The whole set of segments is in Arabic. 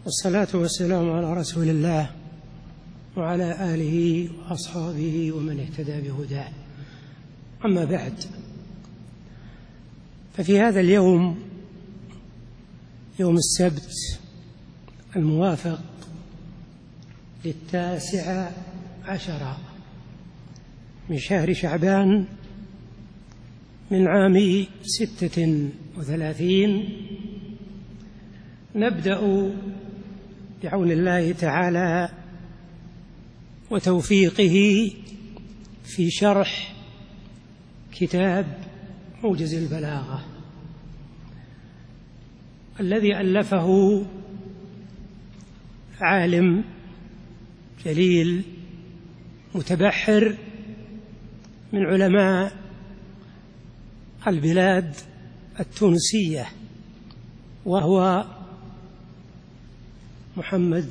والصلاة والسلام على رسول الله وعلى آله وأصحابه ومن اهتدى بهداه. أما بعد، ففي هذا اليوم، يوم السبت الموافق 19 من شهر شعبان من عام 36، نبدأ بعون الله تعالى وتوفيقه في شرح كتاب موجز البلاغة الذي ألفه عالم جليل متبحر من علماء البلاد التونسية، وهو محمد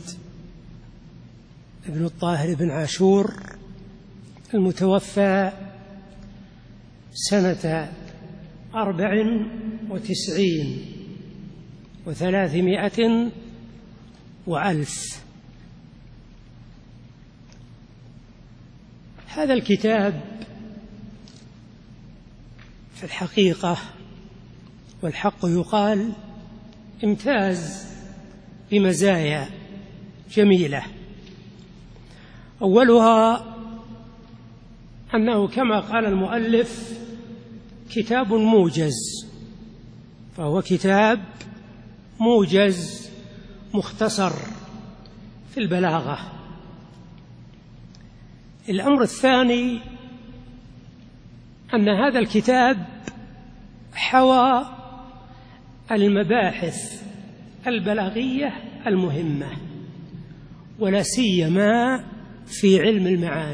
بن الطاهر بن عاشور، المتوفى سنة 94 و300 وألف. هذا الكتاب في الحقيقة والحق يقال امتاز بمزايا جميلة. أولها أنه كما قال المؤلف كتاب موجز، فهو كتاب موجز مختصر في البلاغة. الأمر الثاني أن هذا الكتاب حوى المباحث البلاغية المهمة، ولا سيما في علم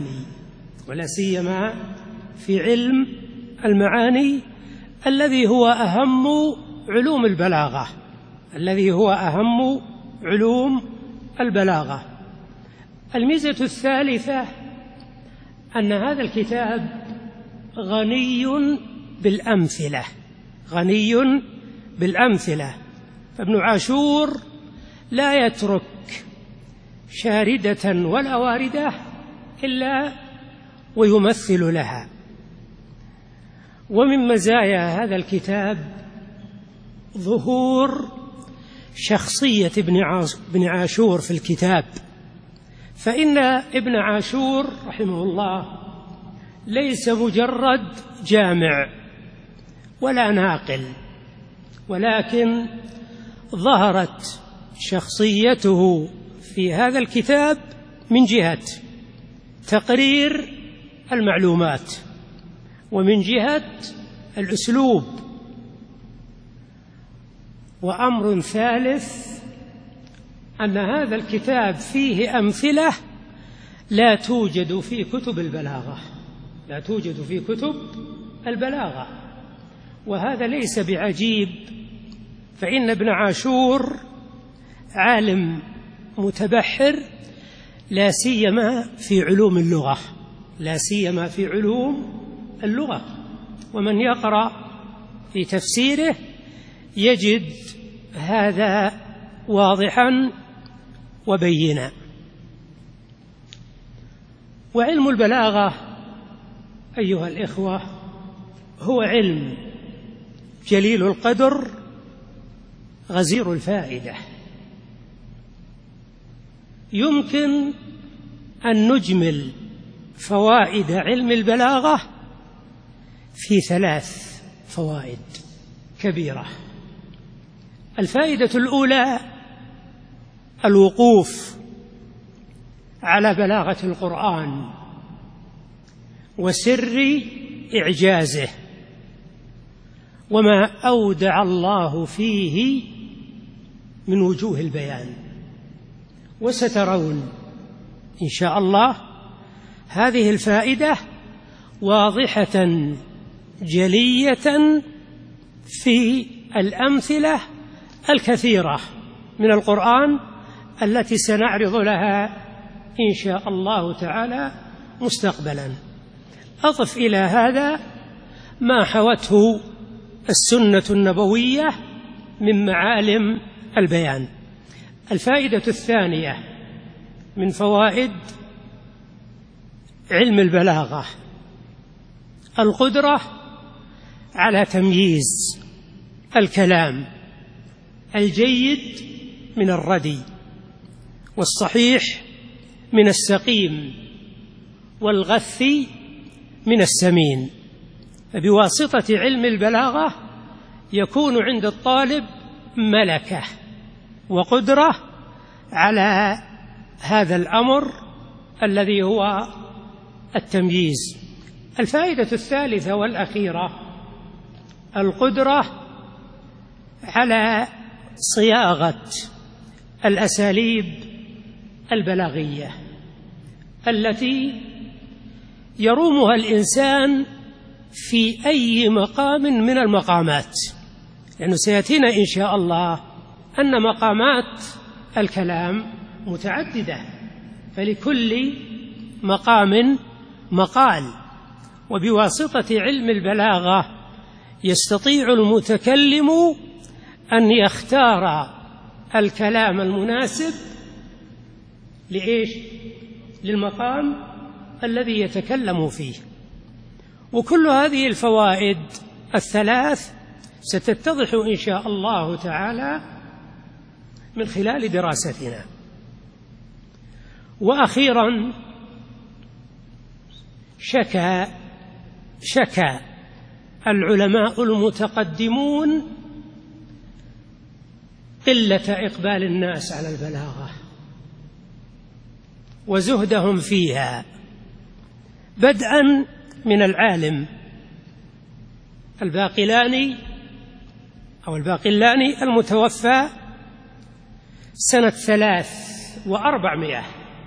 المعاني، الذي هو أهم علوم البلاغة. الميزة الثالثة أن هذا الكتاب غني بالأمثلة، فابن عاشور لا يترك شاردة ولا واردة إلا ويمثل لها. ومن مزايا هذا الكتاب ظهور شخصية ابن عاشور في الكتاب، فإن ابن عاشور رحمه الله ليس مجرد جامع ولا ناقل، ولكن ظهرت شخصيته في هذا الكتاب من جهة تقرير المعلومات ومن جهة الأسلوب. وأمر ثالث أن هذا الكتاب فيه أمثلة لا توجد في كتب البلاغة، وهذا ليس بعجيب، فإن ابن عاشور عالم متبحر لا سيما في علوم اللغة، ومن يقرأ في تفسيره يجد هذا واضحا وبينا. وعلم البلاغة أيها الإخوة هو علم جليل القدر غزير الفائدة. يمكن أن نجمل فوائد علم البلاغة في 3 فوائد كبيرة. الفائدة الأولى الوقوف على بلاغة القرآن وسر إعجازه وما أودع الله فيه من وجوه البيان. وسترون إن شاء الله هذه الفائدة واضحة جلية في الأمثلة الكثيرة من القرآن التي سنعرض لها إن شاء الله تعالى مستقبلا. أضف إلى هذا ما حوته السنة النبوية من معالم البيان. الفائدة الثانية من فوائد علم البلاغة القدرة على تمييز الكلام الجيد من الردي، والصحيح من السقيم، والغث من السمين. فبواسطة علم البلاغة يكون عند الطالب ملكة وقدرة على هذا الأمر الذي هو التمييز. الفائدة الثالثة والأخيرة القدرة على صياغة الأساليب البلاغية التي يرومها الإنسان في أي مقام من المقامات، لأنه سيأتينا إن شاء الله أن مقامات الكلام متعددة، فلكل مقام مقال. وبواسطة علم البلاغة يستطيع المتكلم أن يختار الكلام المناسب لإيش؟ للمقام الذي يتكلم فيه. وكل هذه الفوائد الثلاث ستتضح إن شاء الله تعالى من خلال دراستنا. وأخيرا شكى العلماء المتقدمون قلة إقبال الناس على البلاغة وزهدهم فيها، بدءا من العالم الباقلاني المتوفى سنة 300،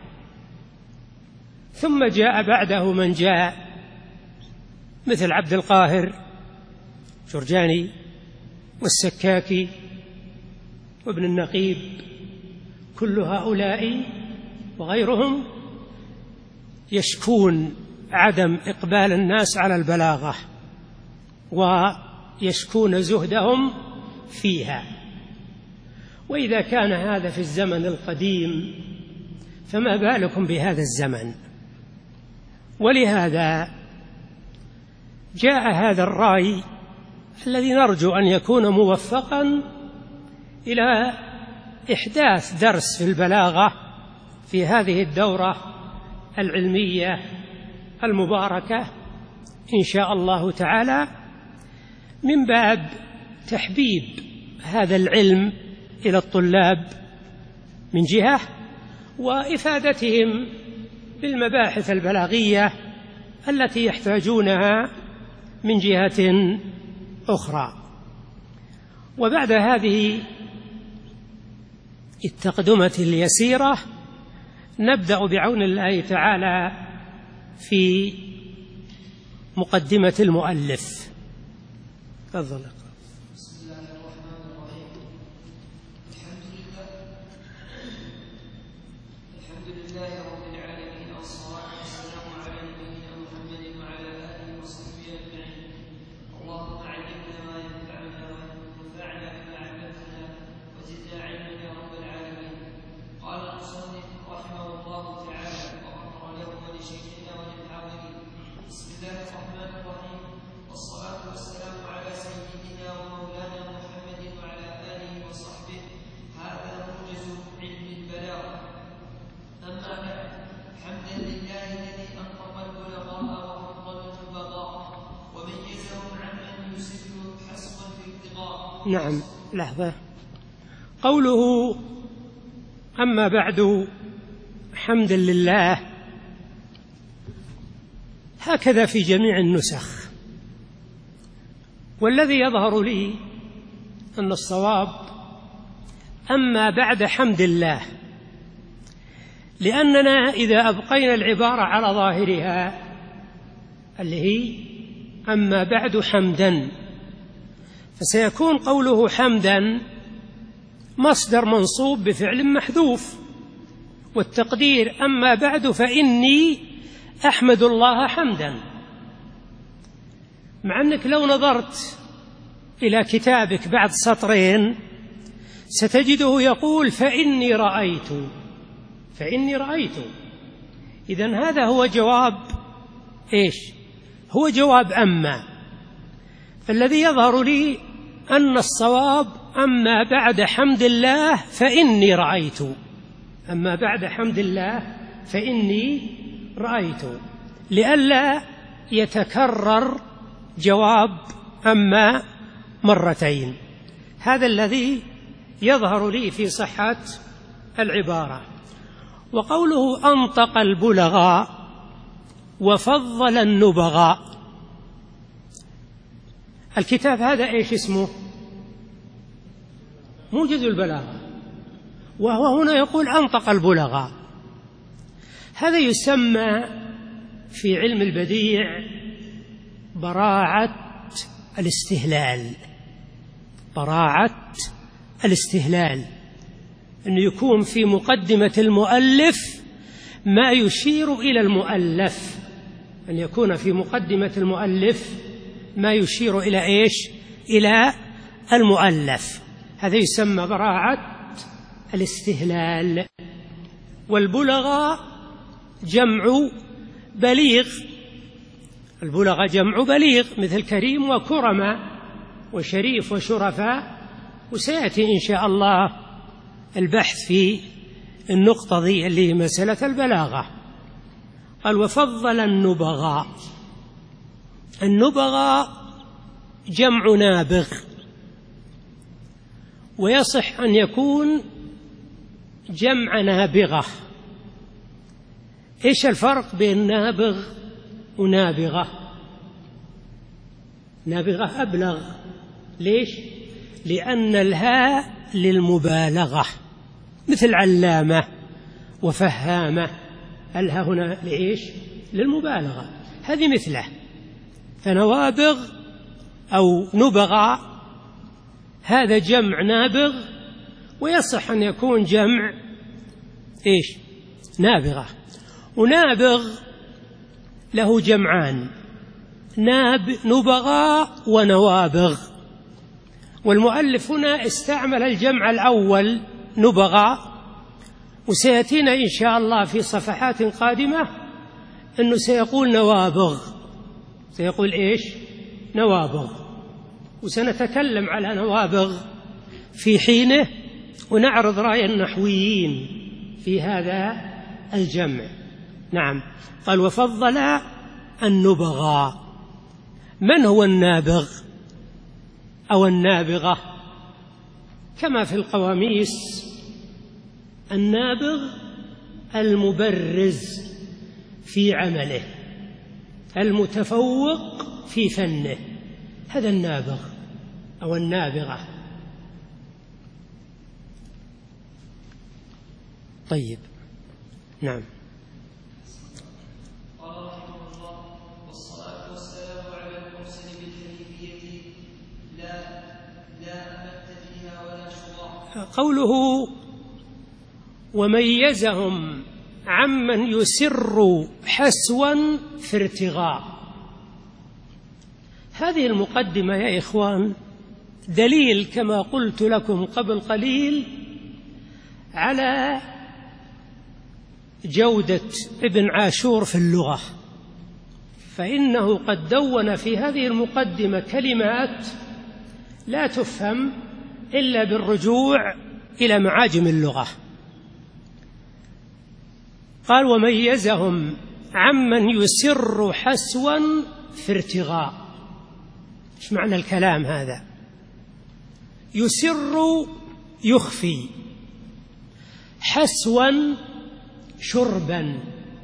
ثم جاء بعده من جاء مثل عبد القاهر جرجاني والسكاكي وابن النقيب. كل هؤلاء وغيرهم يشكون عدم إقبال الناس على البلاغة ويشكون زهدهم فيها. وإذا كان هذا في الزمن القديم فما بالكم بهذا الزمن؟ ولهذا جاء هذا الرأي الذي نرجو أن يكون موفقا إلى إحداث درس في البلاغة في هذه الدورة العلمية المباركة إن شاء الله تعالى، من باب تحبيب هذا العلم إلى الطلاب من جهة، وإفادتهم بالمباحث البلاغية التي يحتاجونها من جهة أخرى. وبعد هذه التقدمة اليسيرة نبدأ بعون الله تعالى في مقدمة المؤلف. تفضل. بسم الله الرحمن الرحيم. الحمد لله رب العالمين، والصلاة والسلام على نبينا محمد وعلى آله وصحبه أجمعين. اللهم علمنا ما ينفعنا وانفعنا بما علمتنا وزدنا علما يا رب العالمين. قال المصنف رحمه الله تعالى وغفر له ولشيخنا وللحاضرين. بسم الله الرحمن الرحيم، والصلاة والسلام على سيدنا ومولانا محمد وعلى آله وصحبه. هذا موجز علم البلاغة. أما بعد، حمدا لله الذي أنطق البلغاء وفضل النبغاء وميزهم عمن يسر حسبا في ابتغاء. نعم، لحظة. قوله أما بعد حمدا لله هكذا في جميع النسخ، والذي يظهر لي أن الصواب أما بعد حمد الله، لأننا إذا أبقينا العبارة على ظاهرها اللي هي أما بعد حمدا، فسيكون قوله حمدا مصدر منصوب بفعل محذوف، والتقدير أما بعد فإني أحمد الله حمدا. مع أنك لو نظرت إلى كتابك بعد سطرين ستجده يقول فإني رأيت. إذن هذا هو جواب إيش؟ هو جواب أما. فالذي يظهر لي أن الصواب أما بعد حمد الله فإني رأيت، أما بعد حمد الله فإني رأيت، لئلا يتكرر جواب أما مرتين. هذا الذي يظهر لي في صحة العبارة. وقوله أنطق البلغاء وفضل النبغاء، الكتاب هذا إيش اسمه؟ موجز البلاغة، وهو هنا يقول أنطق البلغاء. هذا يسمى في علم البديع براعة الاستهلال، أنه يكون في مقدمة المؤلف ما يشير إلى المؤلف، أن يكون في مقدمة المؤلف ما يشير إلى إيش؟ إلى المؤلف. هذا يسمى براعة الاستهلال. والبلغاء جمع بليغ، البلغاء جمع بليغ، مثل كريم وكرماء وشريف وشرفاء، وسيأتي إن شاء الله البحث في النقطة ذي اللي هي مسألة البلاغة. قال وفضل النبغاء. النبغاء جمع نابغ، ويصح أن يكون جمع نابغة. إيش الفرق بين نابغ ونابغة؟ نابغة أبلغ. ليش؟ لأن الهاء للمبالغة، مثل علامة وفهامة، الهاء هنا لإيش؟ للمبالغة، هذه مثله. فنوابغ أو نبغة هذا جمع نابغ، ويصح أن يكون جمع إيش؟ نابغة. ونابغ له جمعان، نبغاء ونوابغ. والمؤلف هنا استعمل الجمع الأول نبغاء، وسيأتينا إن شاء الله في صفحات قادمة أنه سيقول نوابغ، سيقول إيش؟ نوابغ. وسنتكلم على نوابغ في حينه، ونعرض رأي النحويين في هذا الجمع. نعم. قال وفضل النبغاء. من هو النابغ أو النابغة؟ كما في القواميس، النابغ المبرز في عمله، المتفوق في فنه، هذا النابغ أو النابغة. طيب، نعم. قال رحمه الله: والصلاة والسلام على المرسل بالكيفية لا أمت فيها ولا شرع. قوله وميزهم عمن يسر حسوا في ارتغاء، هذه المقدمة يا إخوان دليل كما قلت لكم قبل قليل على جودة ابن عاشور في اللغة، فإنه قد دون في هذه المقدمة كلمات لا تفهم إلا بالرجوع إلى معاجم اللغة. قال وميزهم عمن يسر حسوا في ارتغاء. ايش معنى الكلام هذا؟ يسر يخفي، حسوا شربا.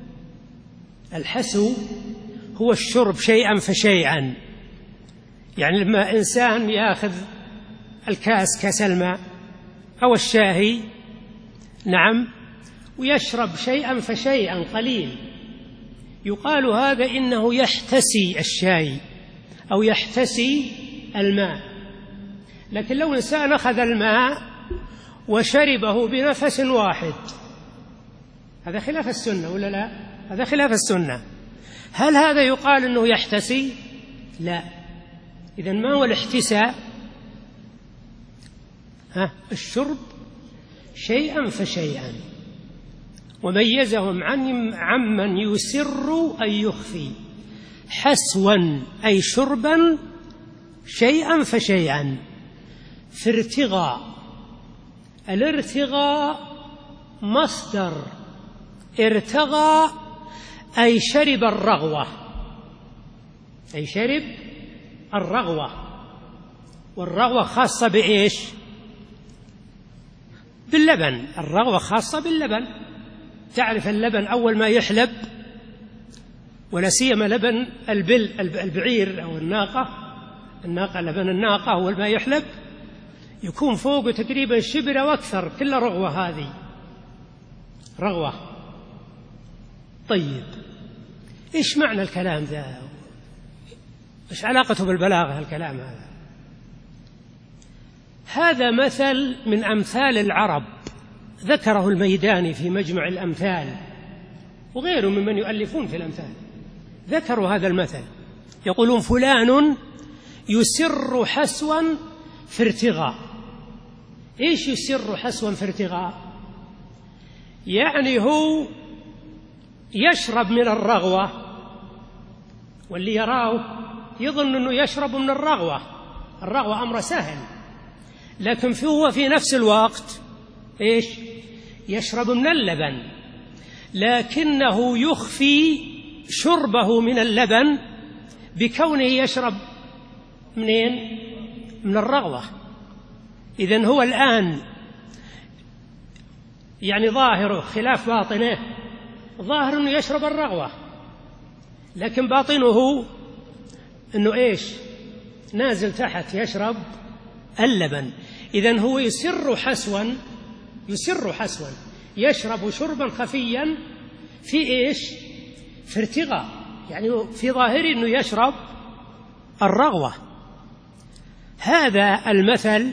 الحسو هو الشرب شيئا فشيئا، يعني لما إنسان يأخذ الكاس، كاس الماء أو الشاهي، نعم، ويشرب شيئا فشيئا قليل، يقال هذا إنه يحتسي الشاي أو يحتسي الماء. لكن لو إنسان أخذ الماء وشربه بنفس واحد، هذا خلاف السنة ولا لا؟ هذا خلاف السنة. هل هذا يقال أنه يحتسي؟ لا. إذن ما هو الاحتساء؟ الشرب شيئا فشيئا، وميزهم عمن يسر أي يخفي. حسوا أي شربا شيئا فشيئا. في ارتغاء، الارتغاء مصدر ارتغى أي شرب الرغوة، أي شرب الرغوة. والرغوة خاصة بإيش؟ باللبن. الرغوة خاصة باللبن. تعرف اللبن أول ما يحلب، ولا سيما لبن البعير أو الناقة لبن الناقة أول ما يحلب يكون فوقه تقريبا شبرة وأكثر، كل رغوة هذه رغوة. طيب إيش معنى الكلام ذا؟ إيش علاقته بالبلاغة الكلام هذا؟ هذا مثل من أمثال العرب ذكره الميداني في مجمع الأمثال، وغيره ممن يؤلفون في الأمثال ذكروا هذا المثل. يقولون فلان يسر حسوا في ارتغاء. إيش يسر حسوا في ارتغاء؟ يعني هو يشرب من الرغوة، واللي يراه يظن أنه يشرب من الرغوة. الرغوة أمر سهل، لكن هو في نفس الوقت إيش؟ يشرب من اللبن، لكنه يخفي شربه من اللبن بكونه يشرب منين؟ من الرغوة. إذن هو الآن يعني ظاهره خلاف باطنه، ظاهر أنه يشرب الرغوة، لكن باطنه أنه إيش؟ نازل تحت يشرب اللبن. إذن هو يسر حسوا يشرب شربا خفيا في إيش؟ في ارتغاء، يعني في ظاهره أنه يشرب الرغوة. هذا المثل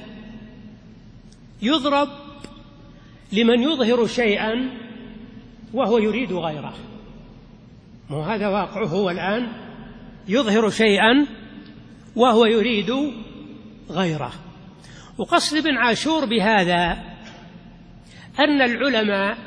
يضرب لمن يظهر شيئا وهو يريد غيره. وهذا واقعه هو الآن، يظهر شيئا وهو يريد غيره. وقصد ابن عاشور بهذا أن العلماء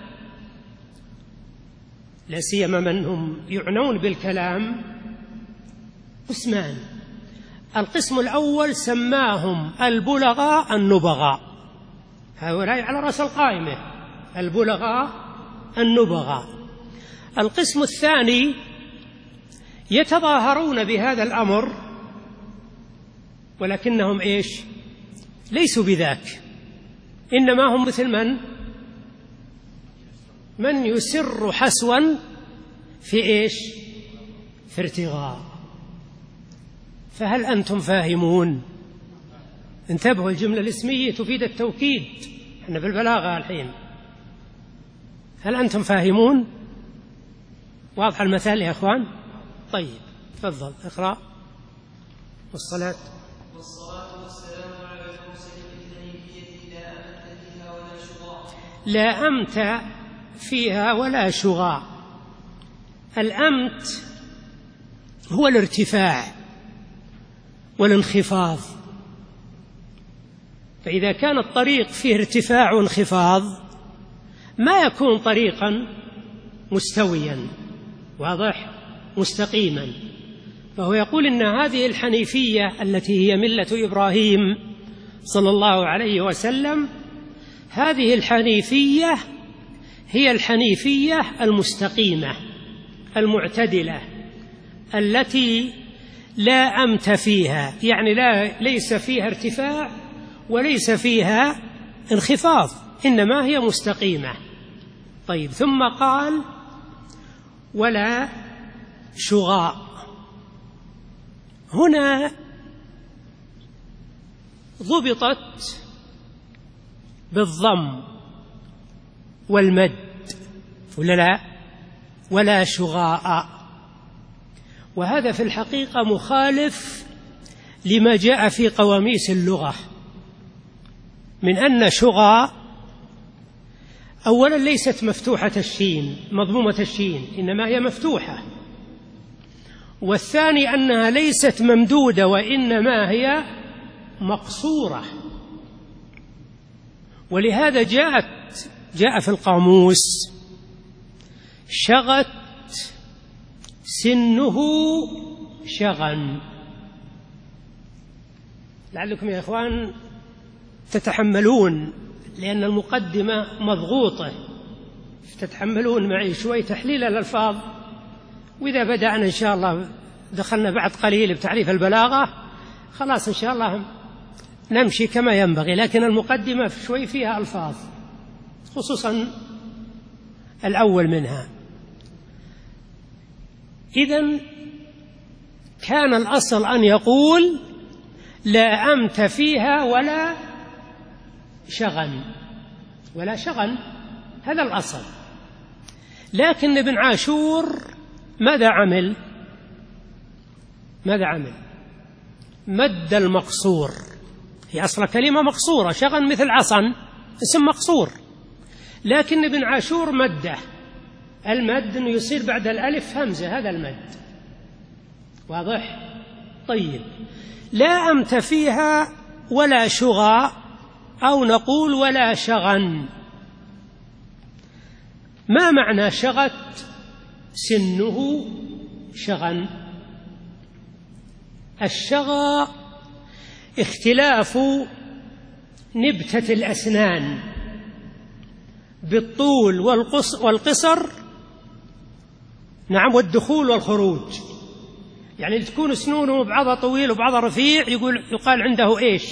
لا سيما من هم يعنون بالكلام قسمان. القسم الأول سماهم البلغاء النبغاء، هؤلاء على رأس القائمة، البلغاء النبغاء. القسم الثاني يتظاهرون بهذا الأمر ولكنهم إيش؟ ليسوا بذاك، إنما هم مثل من يسر حسوا في إيش؟ في ارتغاء. فهل أنتم فاهمون؟ انتبهوا، الجملة الاسمية تفيد التوكيد، احنا في البلاغة الحين. هل أنتم فاهمون؟ واضح المثال يا أخوان؟ طيب تفضل اقرأ. والصلاة والسلام على المرسلين الحنيفية لا أمت فيها ولا شغاء. الأمت هو الارتفاع والانخفاض، فإذا كان الطريق فيه ارتفاع وانخفاض ما يكون طريقا مستويا واضح مستقيما. فهو يقول إن هذه الحنيفية التي هي ملة إبراهيم صلى الله عليه وسلم، هذه الحنيفية هي الحنيفية المستقيمة المعتدلة التي لا أمت فيها، يعني ليس فيها ارتفاع وليس فيها انخفاض، إنما هي مستقيمة. طيب ثم قال ولا شغاء. هنا ضبطت بالضم والمد ولا لا؟ ولا شغاء. وهذا في الحقيقة مخالف لما جاء في قواميس اللغة من أن شغاء أولا ليست مفتوحة الشين مضمومة الشين، إنما هي مفتوحة. والثاني أنها ليست ممدودة وإنما هي مقصورة. ولهذا جاء في القاموس: شغت سنه شغا. لعلكم يا إخوان تتحملون، لأن المقدمة مضغوطة، تتحملون معي شوي تحليل الألفاظ، وإذا بدأنا إن شاء الله دخلنا بعد قليل بتعريف البلاغة خلاص إن شاء الله نمشي كما ينبغي. لكن المقدمة شوي فيها ألفاظ، خصوصا الأول منها. إذن كان الأصل أن يقول: لا أمت فيها ولا شغن، ولا شغن، هذا الأصل. لكن ابن عاشور ماذا عمل؟ مد المقصور. هي أصل كلمة مقصورة، شغن مثل عصن، اسم مقصور، لكن ابن عاشور مده. المد أنه يصير بعد الألف همزة، هذا المد، واضح؟ طيب، لا أمت فيها ولا شغى، أو نقول ولا شغن. ما معنى شغت سنه شغن؟ الشغى اختلاف نبتة الأسنان بالطول والقصر، نعم، والدخول والخروج. يعني تكون سنونه بعضها طويل وبعضها رفيع يقال عنده إيش؟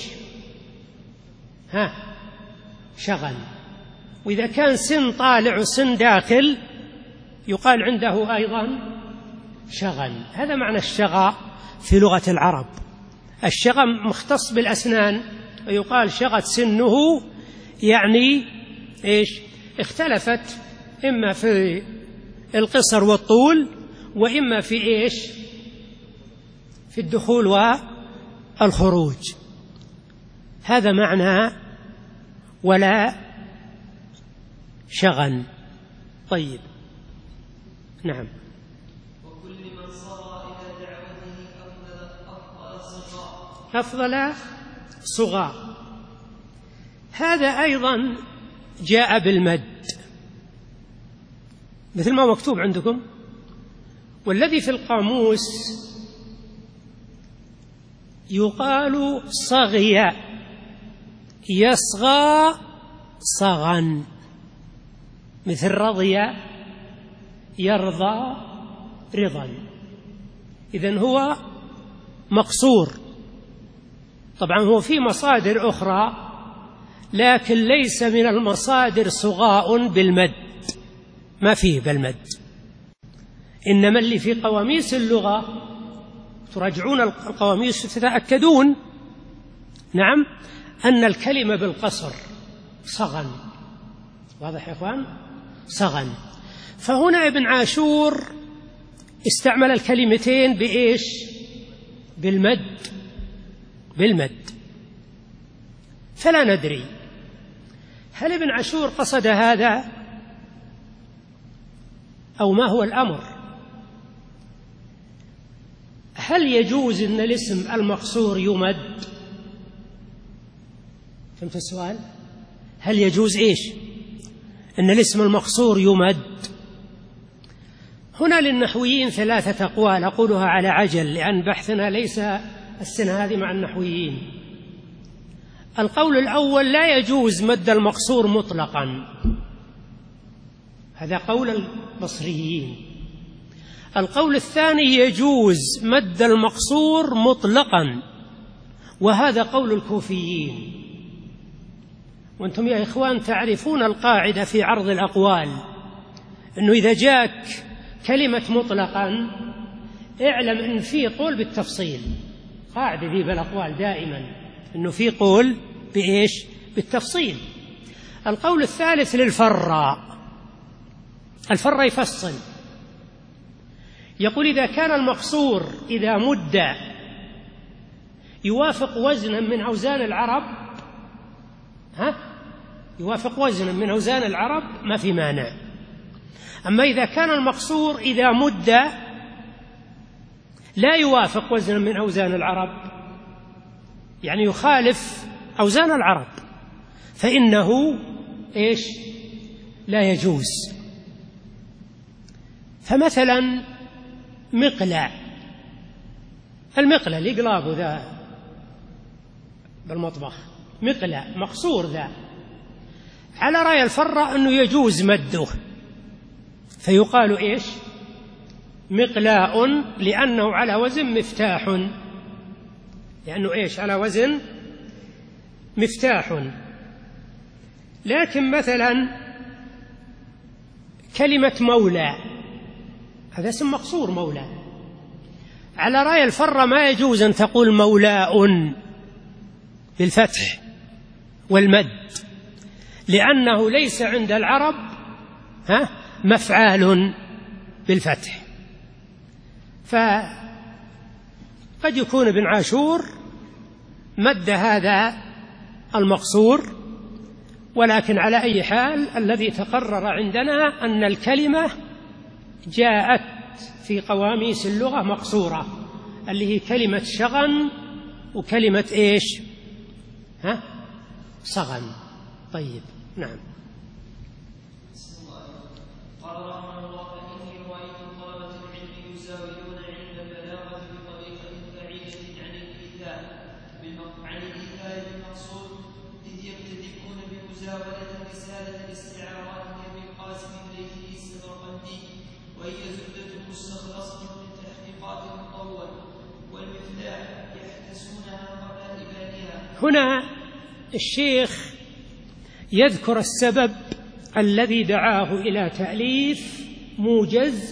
شغن. وإذا كان سن طالع وسن داخل يقال عنده أيضا شغن. هذا معنى الشغى في لغة العرب. الشغى مختص بالأسنان، ويقال شغت سنه، يعني إيش؟ اختلفت إما في القصر والطول، وإما في إيش؟ في الدخول والخروج. هذا معنى ولا شغن. طيب، نعم. وكل من صار إلى دعوته أفضل صغى. هذا أيضا جاء بالمد مثل ما مكتوب عندكم، والذي في القاموس يقال صغي، يصغى صغا، مثل رضي يرضى رضا. إذن هو مقصور. طبعا هو في مصادر أخرى، لكن ليس من المصادر صغاء بالمد، ما فيه بالمد. إنما اللي في قواميس اللغة، تراجعون القواميس تتأكدون، نعم، أن الكلمة بالقصر صغن. واضح يا إخوان؟ صغن. فهنا ابن عاشور استعمل الكلمتين بإيش؟ بالمد. فلا ندري هل ابن عاشور قصد هذا أو ما هو الأمر. هل يجوز أن الاسم المقصور يمد؟ فهمت السؤال؟ هل يجوز إيش؟ أن الاسم المقصور يمد؟ هنا للنحويين 3 أقوال، أقولها على عجل لأن بحثنا ليس السنة هذه مع النحويين. القول الأول: لا يجوز مد المقصور مطلقا، هذا قول البصريين. القول الثاني: يجوز مد المقصور مطلقا، وهذا قول الكوفيين. وأنتم يا إخوان تعرفون القاعدة في عرض الأقوال، أنه إذا جاءك كلمة مطلقا اعلم أن في قول بالتفصيل. قاعدة ذي بالأقوال دائما أنه في قول بإيش؟ بالتفصيل. القول الثالث للفراء. الفراء يفصل، يقول: إذا كان المقصور إذا مد يوافق وزنا من أوزان العرب، يوافق وزنا من أوزان العرب ما في مانع. أما إذا كان المقصور إذا مد لا يوافق وزنا من أوزان العرب، يعني يخالف أوزان العرب، فإنه إيش؟ لا يجوز. فمثلا مقلع، المقلع اللي قلابه ذا بالمطبخ، مقلع مقصور ذا، على رأي الفرة أنه يجوز مده، فيقال إيش؟ مقلاء، لأنه على وزن مفتاح، لأنه إيش؟ على وزن مفتاح. لكن مثلا كلمة مولى، هذا اسم مقصور مولى، على رأي الفرة ما يجوز أن تقول مولاء بالفتح والمد، لأنه ليس عند العرب مفعال بالفتح. فقد يكون ابن عاشور مد هذا المقصور، ولكن على أي حال الذي تقرر عندنا أن الكلمة جاءت في قواميس اللغة مقصورة، اللي هي كلمة شغن وكلمة إيش؟ صغن. طيب، نعم. قال رحمه الله: فإني رأيت طلبة العلم يزاولون علم البلاغة بطريقة بعيدة عن الإيثار بالمقصود، إذ يبتدئون بمزاولة رسالة الاستعارات لأبي القاسم الليثي السمرقندي، وهي زبدة مستخلصة من تحقيقات المطول والمفتاح يحتسونها قبل إبانها. هنا الشيخ يذكر السبب الذي دعاه إلى تأليف موجز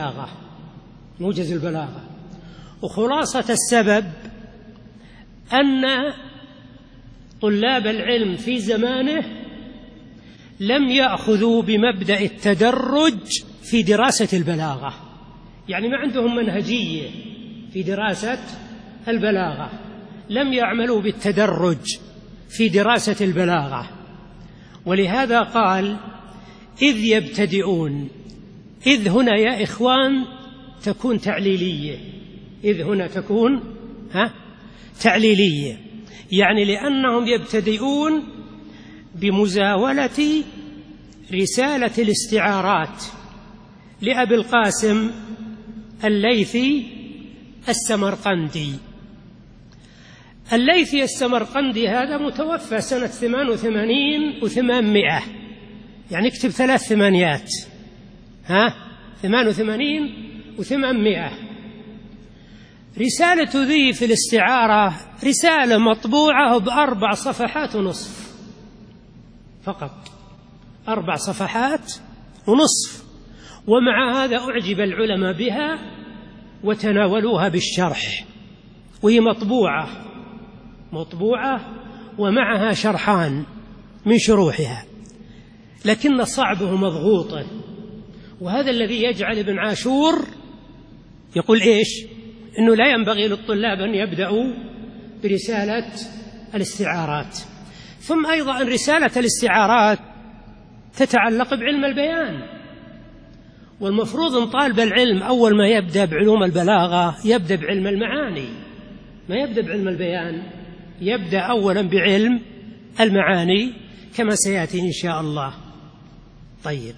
البلاغة. وخلاصة السبب أن طلاب العلم في زمانه لم يأخذوا بمبدأ التدرج في دراسة البلاغة، يعني ما عندهم منهجية في دراسة البلاغة، لم يعملوا بالتدرج في دراسة البلاغة. ولهذا قال: إذ يبتدئون. إذ هنا يا إخوان تكون تعليلية، إذ هنا تكون تعليلية، يعني لأنهم يبتدئون بمزاولة رسالة الاستعارات لأبي القاسم الليثي السمرقندي. الليثي السمرقندي هذا متوفى سنة 88 و800، يعني اكتب 3 ثمانيات، 88 و800. رسالة ذي في الاستعارة رسالة مطبوعة ب4 صفحات ونصف فقط، 4 صفحات ونصف، ومع هذا أعجب العلماء بها وتناولوها بالشرح، وهي مطبوعة ومعها شرحان من شروحها، لكن صعبه مضغوطه. وهذا الذي يجعل ابن عاشور يقول إيش؟ إنه لا ينبغي للطلاب أن يبدأوا برسالة الاستعارات. ثم أيضا رسالة الاستعارات تتعلق بعلم البيان، والمفروض أن طالب العلم أول ما يبدأ بعلوم البلاغة يبدأ بعلم المعاني، ما يبدأ بعلم البيان، يبدأ أولا بعلم المعاني كما سيأتي إن شاء الله. طيب.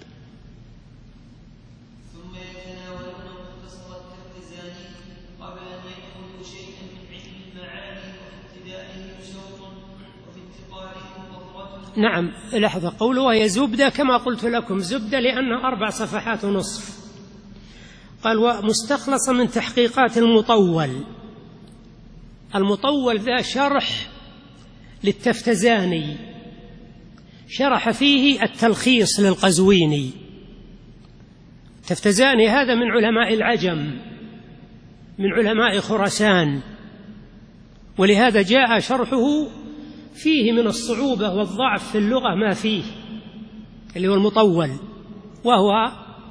ثم يتناولون مختصر الترتزاني قبل أن يأخذوا شيئا من علم المعاني، وفي ابتدائه شوط وفي انتقاله مضرة. نعم، لحظة، قوله وهي زبدة كما قلت لكم، زبدة لأنها 4 صفحات ونصف. قال: ومستخلصة من تحقيقات المطول. المطول ذا شرح للتفتزاني، شرح فيه التلخيص للقزويني. التفتزاني هذا من علماء العجم، من علماء خراسان، ولهذا جاء شرحه فيه من الصعوبة والضعف في اللغة ما فيه، اللي هو المطول، وهو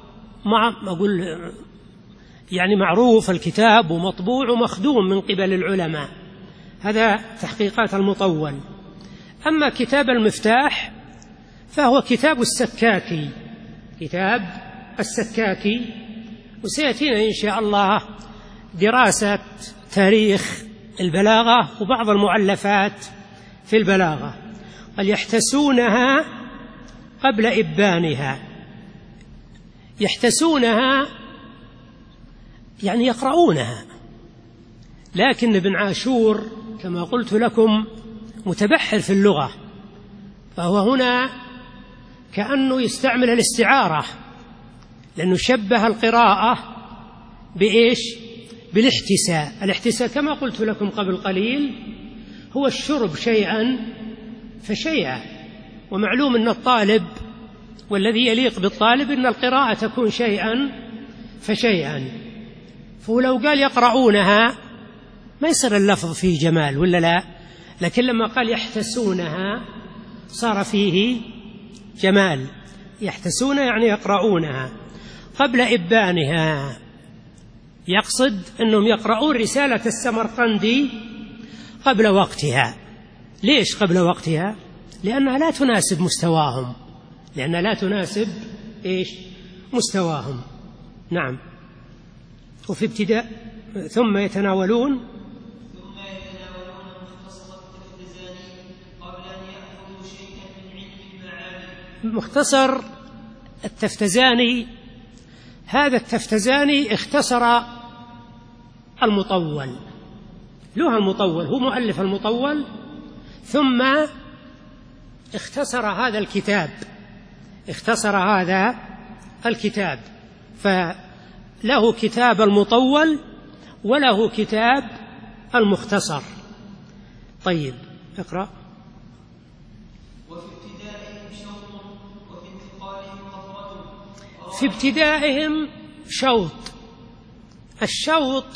يعني معروف الكتاب ومطبوع ومخدوم من قبل العلماء. هذا تحقيقات المطول. أما كتاب المفتاح فهو كتاب السكاكي، وسيأتينا إن شاء الله دراسة تاريخ البلاغة وبعض المؤلفات في البلاغة. قال يحتسونها قبل إبانها. يحتسونها يعني يقرؤونها، لكن ابن عاشور كما قلت لكم متبحر في اللغة، فهو هنا كأنه يستعمل الاستعارة، لأنه شبه القراءة بإيش؟ بالاحتساء. الاحتساء كما قلت لكم قبل قليل هو الشرب شيئا فشيئا، ومعلوم أن الطالب والذي يليق بالطالب أن القراءة تكون شيئا فشيئا. فلو قال يقرؤونها ما يصير اللفظ فيه جمال ولا لا، لكن لما قال يحتسونها صار فيه جمال. يحتسون يعني يقرؤونها قبل إبانها، يقصد أنهم يقرؤون رسالة السمرقندي قبل وقتها. ليش قبل وقتها؟ لأنها لا تناسب مستواهم، لأنها لا تناسب إيش؟ مستواهم. نعم. وفي ابتداء ثم يتناولون مختصر التفتزاني قبل أن يأخذوا شيئا من علم المعاني. مختصر التفتزاني، هذا التفتزاني اختصر المطول، له المطول، هو مؤلف المطول، ثم اختصر هذا الكتاب، اختصر هذا الكتاب، فله كتاب المطول وله كتاب المختصر. طيب اقرأ. وفي ابتدائهم شوط وفي انتقالهم طفرة. في ابتدائهم شوط. الشوط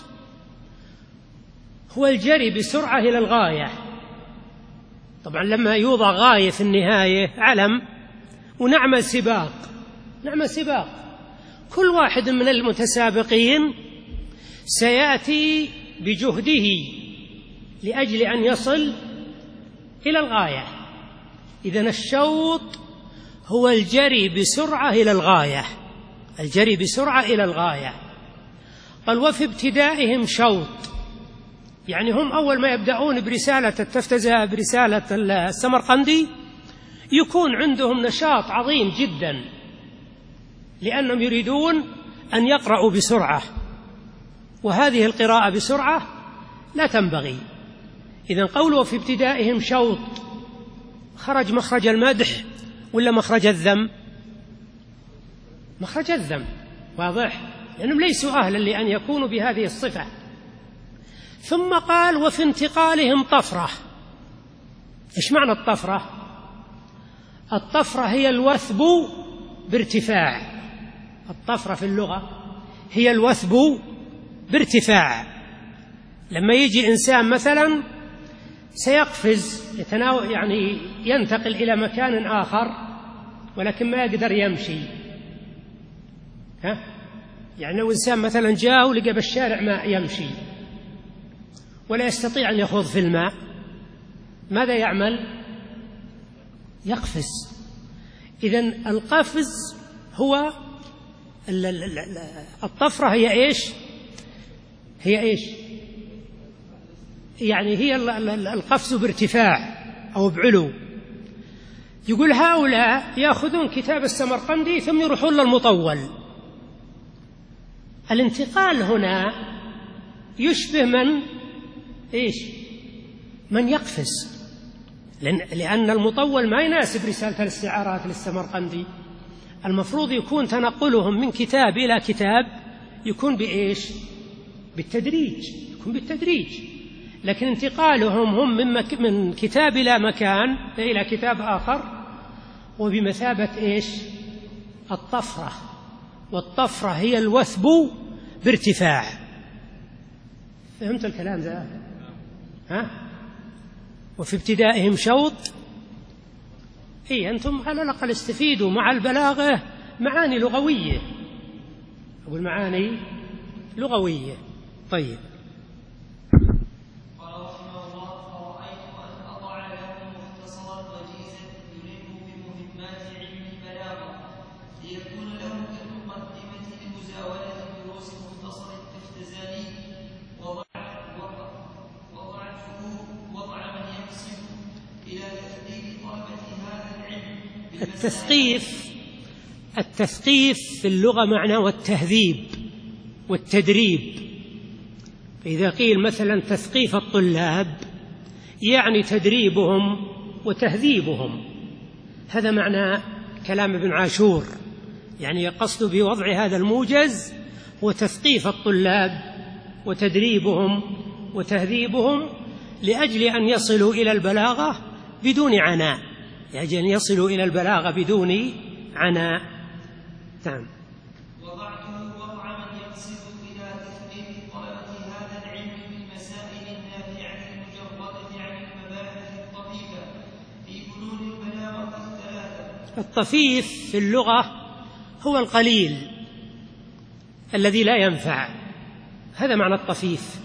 هو الجري بسرعة إلى الغاية. طبعا لما يوضع غاية في النهاية علم ونعمل سباق، نعمل سباق، كل واحد من المتسابقين سيأتي بجهده لأجل أن يصل إلى الغاية. إذن الشوط هو الجري بسرعة إلى الغاية، الجري بسرعة إلى الغاية. قال وفي ابتدائهم شوط، يعني هم أول ما يبدأون برسالة التفتزة، برسالة السمرقندي، يكون عندهم نشاط عظيم جدا، لأنهم يريدون أن يقرأوا بسرعة، وهذه القراءة بسرعة لا تنبغي. إذن قوله في ابتدائهم شوط خرج مخرج المدح ولا مخرج الذم؟ مخرج الذم، واضح، لأنهم ليسوا أهلا لأن يكونوا بهذه الصفة. ثم قال وفي انتقالهم طفرة. إيش معنى الطفرة؟ الطفرة هي الوثب بارتفاع. الطفرة في اللغة هي الوثب بارتفاع. لما يجي إنسان مثلا سيقفز، يعني ينتقل إلى مكان آخر ولكن ما يقدر يمشي، يعني لو إنسان مثلا جاء ولقى بالشارع ماء يمشي ولا يستطيع أن يخوض في الماء، ماذا يعمل؟ يقفز. إذن القفز هو الطفرة، هي إيش؟ هي إيش؟ يعني هي القفز بارتفاع أو بعلو. يقول هؤلاء يأخذون كتاب السمرقندي ثم يروحون للمطول. الانتقال هنا يشبه من إيش؟ من يقفز، لأن المطول ما يناسب رسالة الاستعارات للسمرقندي. المفروض يكون تنقلهم من كتاب إلى كتاب يكون بإيش؟ بالتدريج، يكون بالتدريج. لكن انتقالهم هم من كتاب إلى مكان إلى كتاب آخر وبمثابة إيش؟ الطفرة. والطفرة هي الوثب بارتفاع. فهمت الكلام ذا؟ وفي ابتدائهم شوط. أنتم على الأقل استفيدوا مع البلاغة معاني لغوية، أقول معاني لغوية. طيب. قال رحمه الله فرأيت أن أضع له مختصرا وجيزا يلم بمهمات علم البلاغة ليكون له كالمقدمة لمزاولة دروس مختصر التفتزاني. وضعته وضع من يقصد إلى تأديب طلبة التثقيف في اللغة معناه التهذيب والتدريب. فإذا قيل مثلا تثقيف الطلاب يعني تدريبهم وتهذيبهم، هذا معنى كلام ابن عاشور، يعني يقصد بوضع هذا الموجز هو تثقيف الطلاب وتدريبهم وتهذيبهم لأجل أن يصلوا إلى البلاغة بدون عناء، لأجل أن يصلوا إلى البلاغة بدون عناء. نعم. وضعته وضع من يقصد إلى تثقيف طلبة هذا العلم بالمسائل النافعة المجردة عن المباحث الطفيفة في فنون البلاغة الثلاثة. الطفيف في اللغة هو القليل الذي لا ينفع، هذا معنى الطفيف.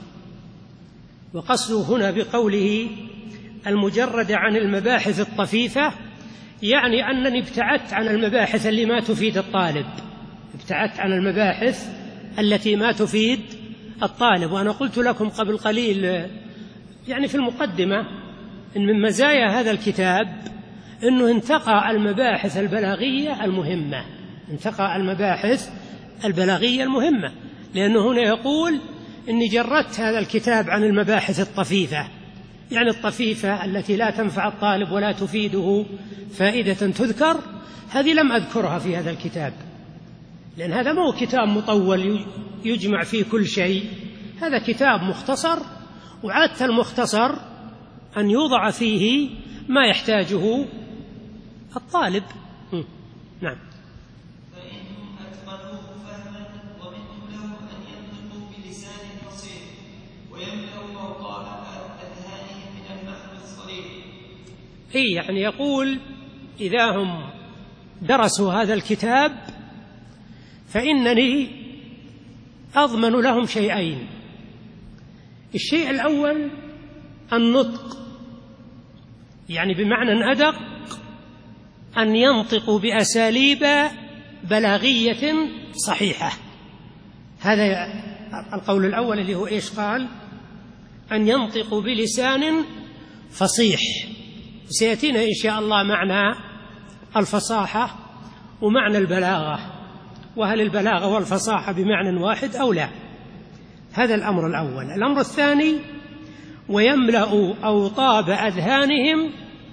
وقصده هنا بقوله المجرد عن المباحث الطفيفة يعني أنني ابتعدت عن المباحث اللي ما تفيد الطالب، ابتعدت عن المباحث التي ما تفيد الطالب. وأنا قلت لكم قبل قليل يعني في المقدمة إن من مزايا هذا الكتاب أنه انتقى المباحث البلاغية المهمة، انتقى المباحث البلاغية المهمة، لأنه هنا يقول إني جردت هذا الكتاب عن المباحث الطفيفة، يعني الطفيفة التي لا تنفع الطالب ولا تفيده فائدة تذكر، هذه لم أذكرها في هذا الكتاب، لأن هذا مو كتاب مطول يجمع فيه كل شيء، هذا كتاب مختصر، وعادة المختصر أن يوضع فيه ما يحتاجه الطالب. نعم. فإنهم أتقنوه فهما ومنه لهم أن ينطقوا بلسان فصيح ويملأوا أوطان أذهانهم من المحو الصريح. يعني يقول إذا هم درسوا هذا الكتاب فإنني أضمن لهم شيئين. الشيء الأول النطق، يعني بمعنى أدق أن ينطقوا بأساليب بلاغية صحيحة. هذا القول الأول اللي هو إيش قال؟ أن ينطقوا بلسان فصيح. سيأتينا إن شاء الله معنى الفصاحة ومعنى البلاغة، وهل البلاغة والفصاحة بمعنى واحد أو لا. هذا الأمر الأول. الأمر الثاني ويملأ أوطاب أذهانهم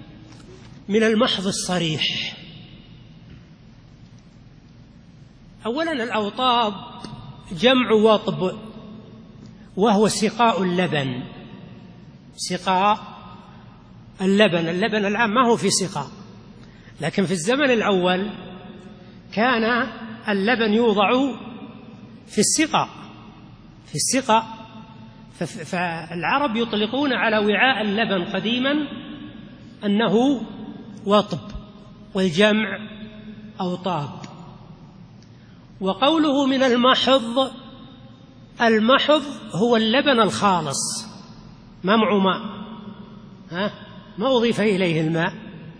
من المحض الصريح. أولا الأوطاب جمع وطب، وهو سقاء اللبن، سقاء اللبن. اللبن الآن ما هو في سقاء، لكن في الزمن الأول كان اللبن يوضع في السقاء، في السقاء. فالعرب يطلقون على وعاء اللبن قديما أنه وطب، والجمع أوطاب. وقوله من المحض، المحض هو اللبن الخالص، ما معه ماء، ما أضيف إليه الماء،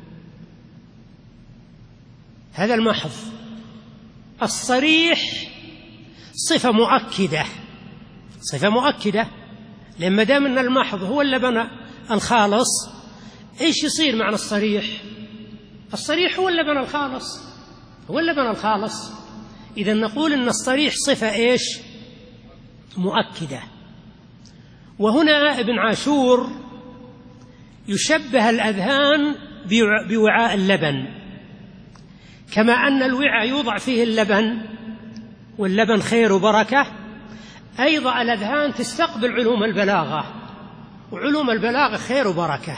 هذا المحض. الصريح صفة مؤكدة، صفة مؤكدة، لأن ما دام أن المحض هو اللبن الخالص، إيش يصير معنى الصريح؟ الصريح هو اللبن الخالص، هو اللبن الخالص. إذا نقول أن الصريح صفة إيش؟ مؤكدة. وهنا ابن عاشور يشبه الأذهان بوعاء اللبن، كما أن الوعاء يوضع فيه اللبن واللبن خير وبركة، أيضا الأذهان تستقبل علوم البلاغة، وعلوم البلاغة خير وبركة.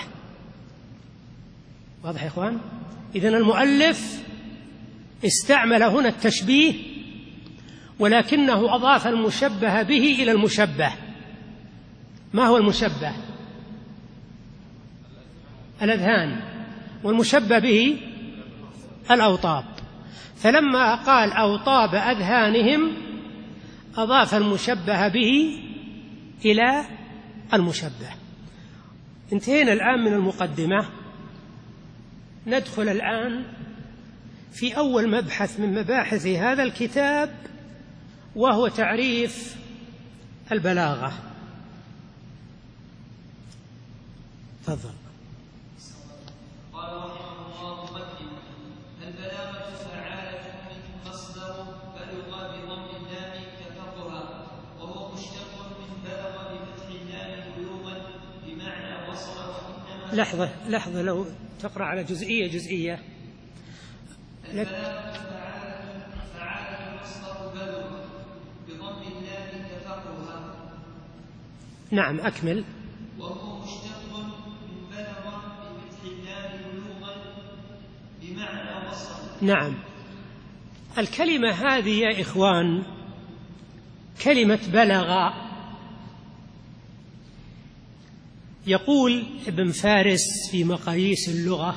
واضح يا إخوان؟ إذن المؤلف استعمل هنا التشبيه، ولكنه أضاف المشبه به إلى المشبه. ما هو المشبه؟ الأذهان، والمشبه به الأوطاب. فلما قال أوطاب أذهانهم أضاف المشبه به إلى المشبه. انتهينا الآن من المقدمة، ندخل الآن في أول مبحث من مباحث هذا الكتاب، وهو تعريف البلاغة. تفضل. قال رحمه الله مقدمة. لحظة لو تقرأ على جزئية فعالة مصدر بلغ بضم اللام تفقها. نعم أكمل. وهو مشتق من بلغ بفتح اللام بلوغا بمعنى وصل. نعم. الكلمة هذه يا إخوان كلمة بلغ، يقول ابن فارس في مقاييس اللغة: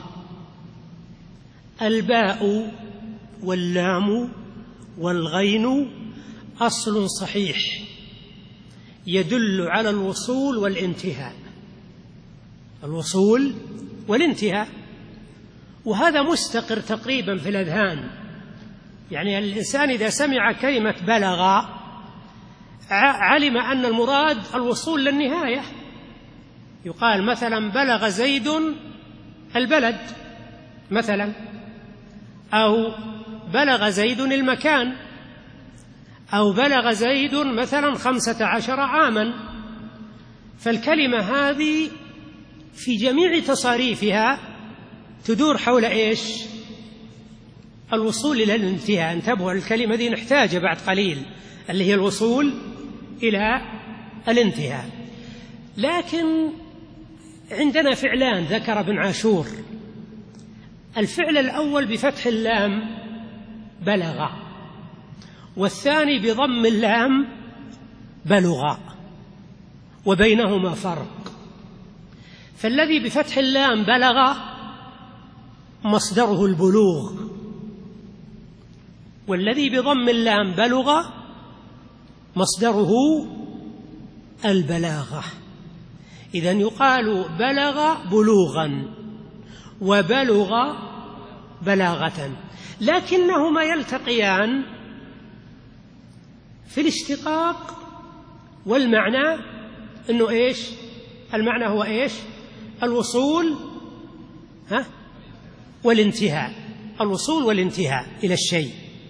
الباء واللام والغين أصل صحيح يدل على الوصول والانتهاء. الوصول والانتهاء، وهذا مستقر تقريبا في الأذهان. يعني الإنسان إذا سمع كلمة بلغ علم أن المراد الوصول للنهاية. يقال مثلا بلغ زيد البلد مثلا، أو بلغ زيد المكان، أو بلغ زيد مثلا 15 عاما. فالكلمة هذه في جميع تصاريفها تدور حول إيش؟ الوصول إلى الانتهاء. انتبهوا، الكلمة دي نحتاجها بعد قليل، اللي هي الوصول إلى الانتهاء. لكن عندنا فعلان ذكر ابن عاشور. الفعل الأول بفتح اللام بلغ، والثاني بضم اللام بلغ، وبينهما فرق. فالذي بفتح اللام بلغ مصدره البلوغ، والذي بضم اللام بلغ مصدره البلاغة. إذن يقال بلغ بلوغا وبلغ بلاغة، لكنهما يلتقيان في الاشتقاق والمعنى. إنه إيش المعنى؟ هو إيش؟ الوصول والانتهاء، الوصول والانتهاء إلى الشيء.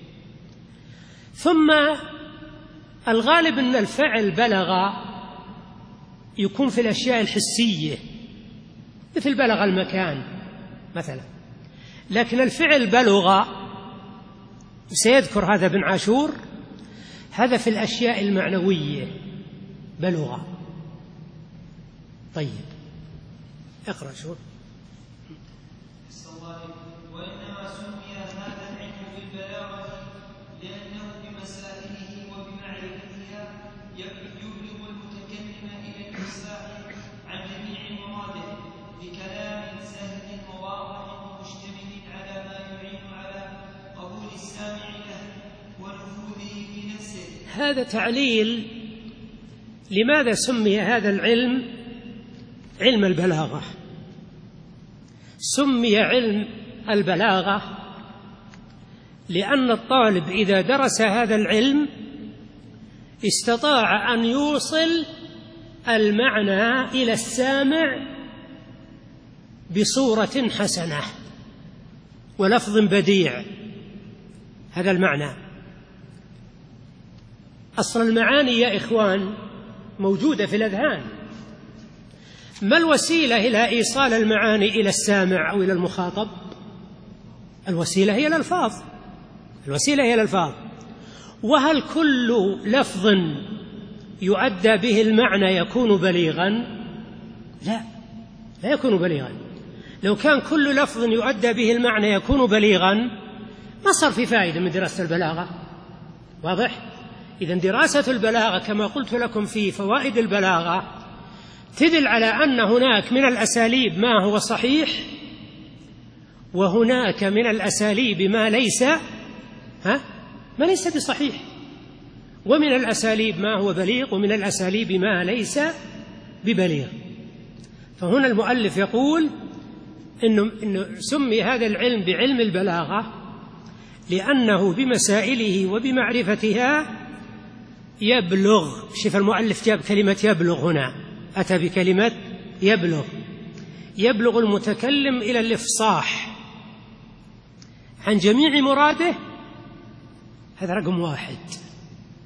ثم الغالب أن الفعل بلغ يكون في الأشياء الحسية، مثل بلغ المكان مثلا. لكن الفعل بلغ، سيذكر هذا ابن عاشور، هذا في الأشياء المعنوية بلغ. طيب اقرأ شوف. وإنما سمي هذا العلم بالبلاغة لأنه بمسائله وبمعرفتها يبلغ المتكلم إلى الإفصاح عن جميع مراده بكلام سهل وواضح مشتمل على ما يعين على قبول السامع له ونفوذه في نفسه. هذا تعليل لماذا سمي هذا العلم علم البلاغة. سمي علم البلاغة لأن الطالب إذا درس هذا العلم استطاع أن يوصل المعنى إلى السامع بصورة حسنة ولفظ بديع. هذا المعنى. أصل المعاني يا إخوان موجودة في الأذهان. ما الوسيلة إلى إيصال المعاني إلى السامع أو إلى المخاطب؟ الوسيلة هي الألفاظ. الوسيلة هي الألفاظ. وهل كل لفظ يؤدى به المعنى يكون بليغا؟ لا يكون بليغا. لو كان كل لفظ يؤدى به المعنى يكون بليغا ما صار في فائدة من دراسة البلاغة. واضح؟ إذن دراسة البلاغة كما قلت لكم في فوائد البلاغة تدل على أن هناك من الأساليب ما هو صحيح، وهناك من الأساليب ما ليس بصحيح، ومن الأساليب ما هو بليغ، ومن الأساليب ما ليس ببليغ. فهنا المؤلف يقول إنه سمي هذا العلم بعلم البلاغة لأنه بمسائله وبمعرفتها يبلغ. شوف المؤلف جاب كلمة يبلغ هنا، أتى بكلمة يبلغ المتكلم إلى الإفصاح عن جميع مراده. هذا رقم 1.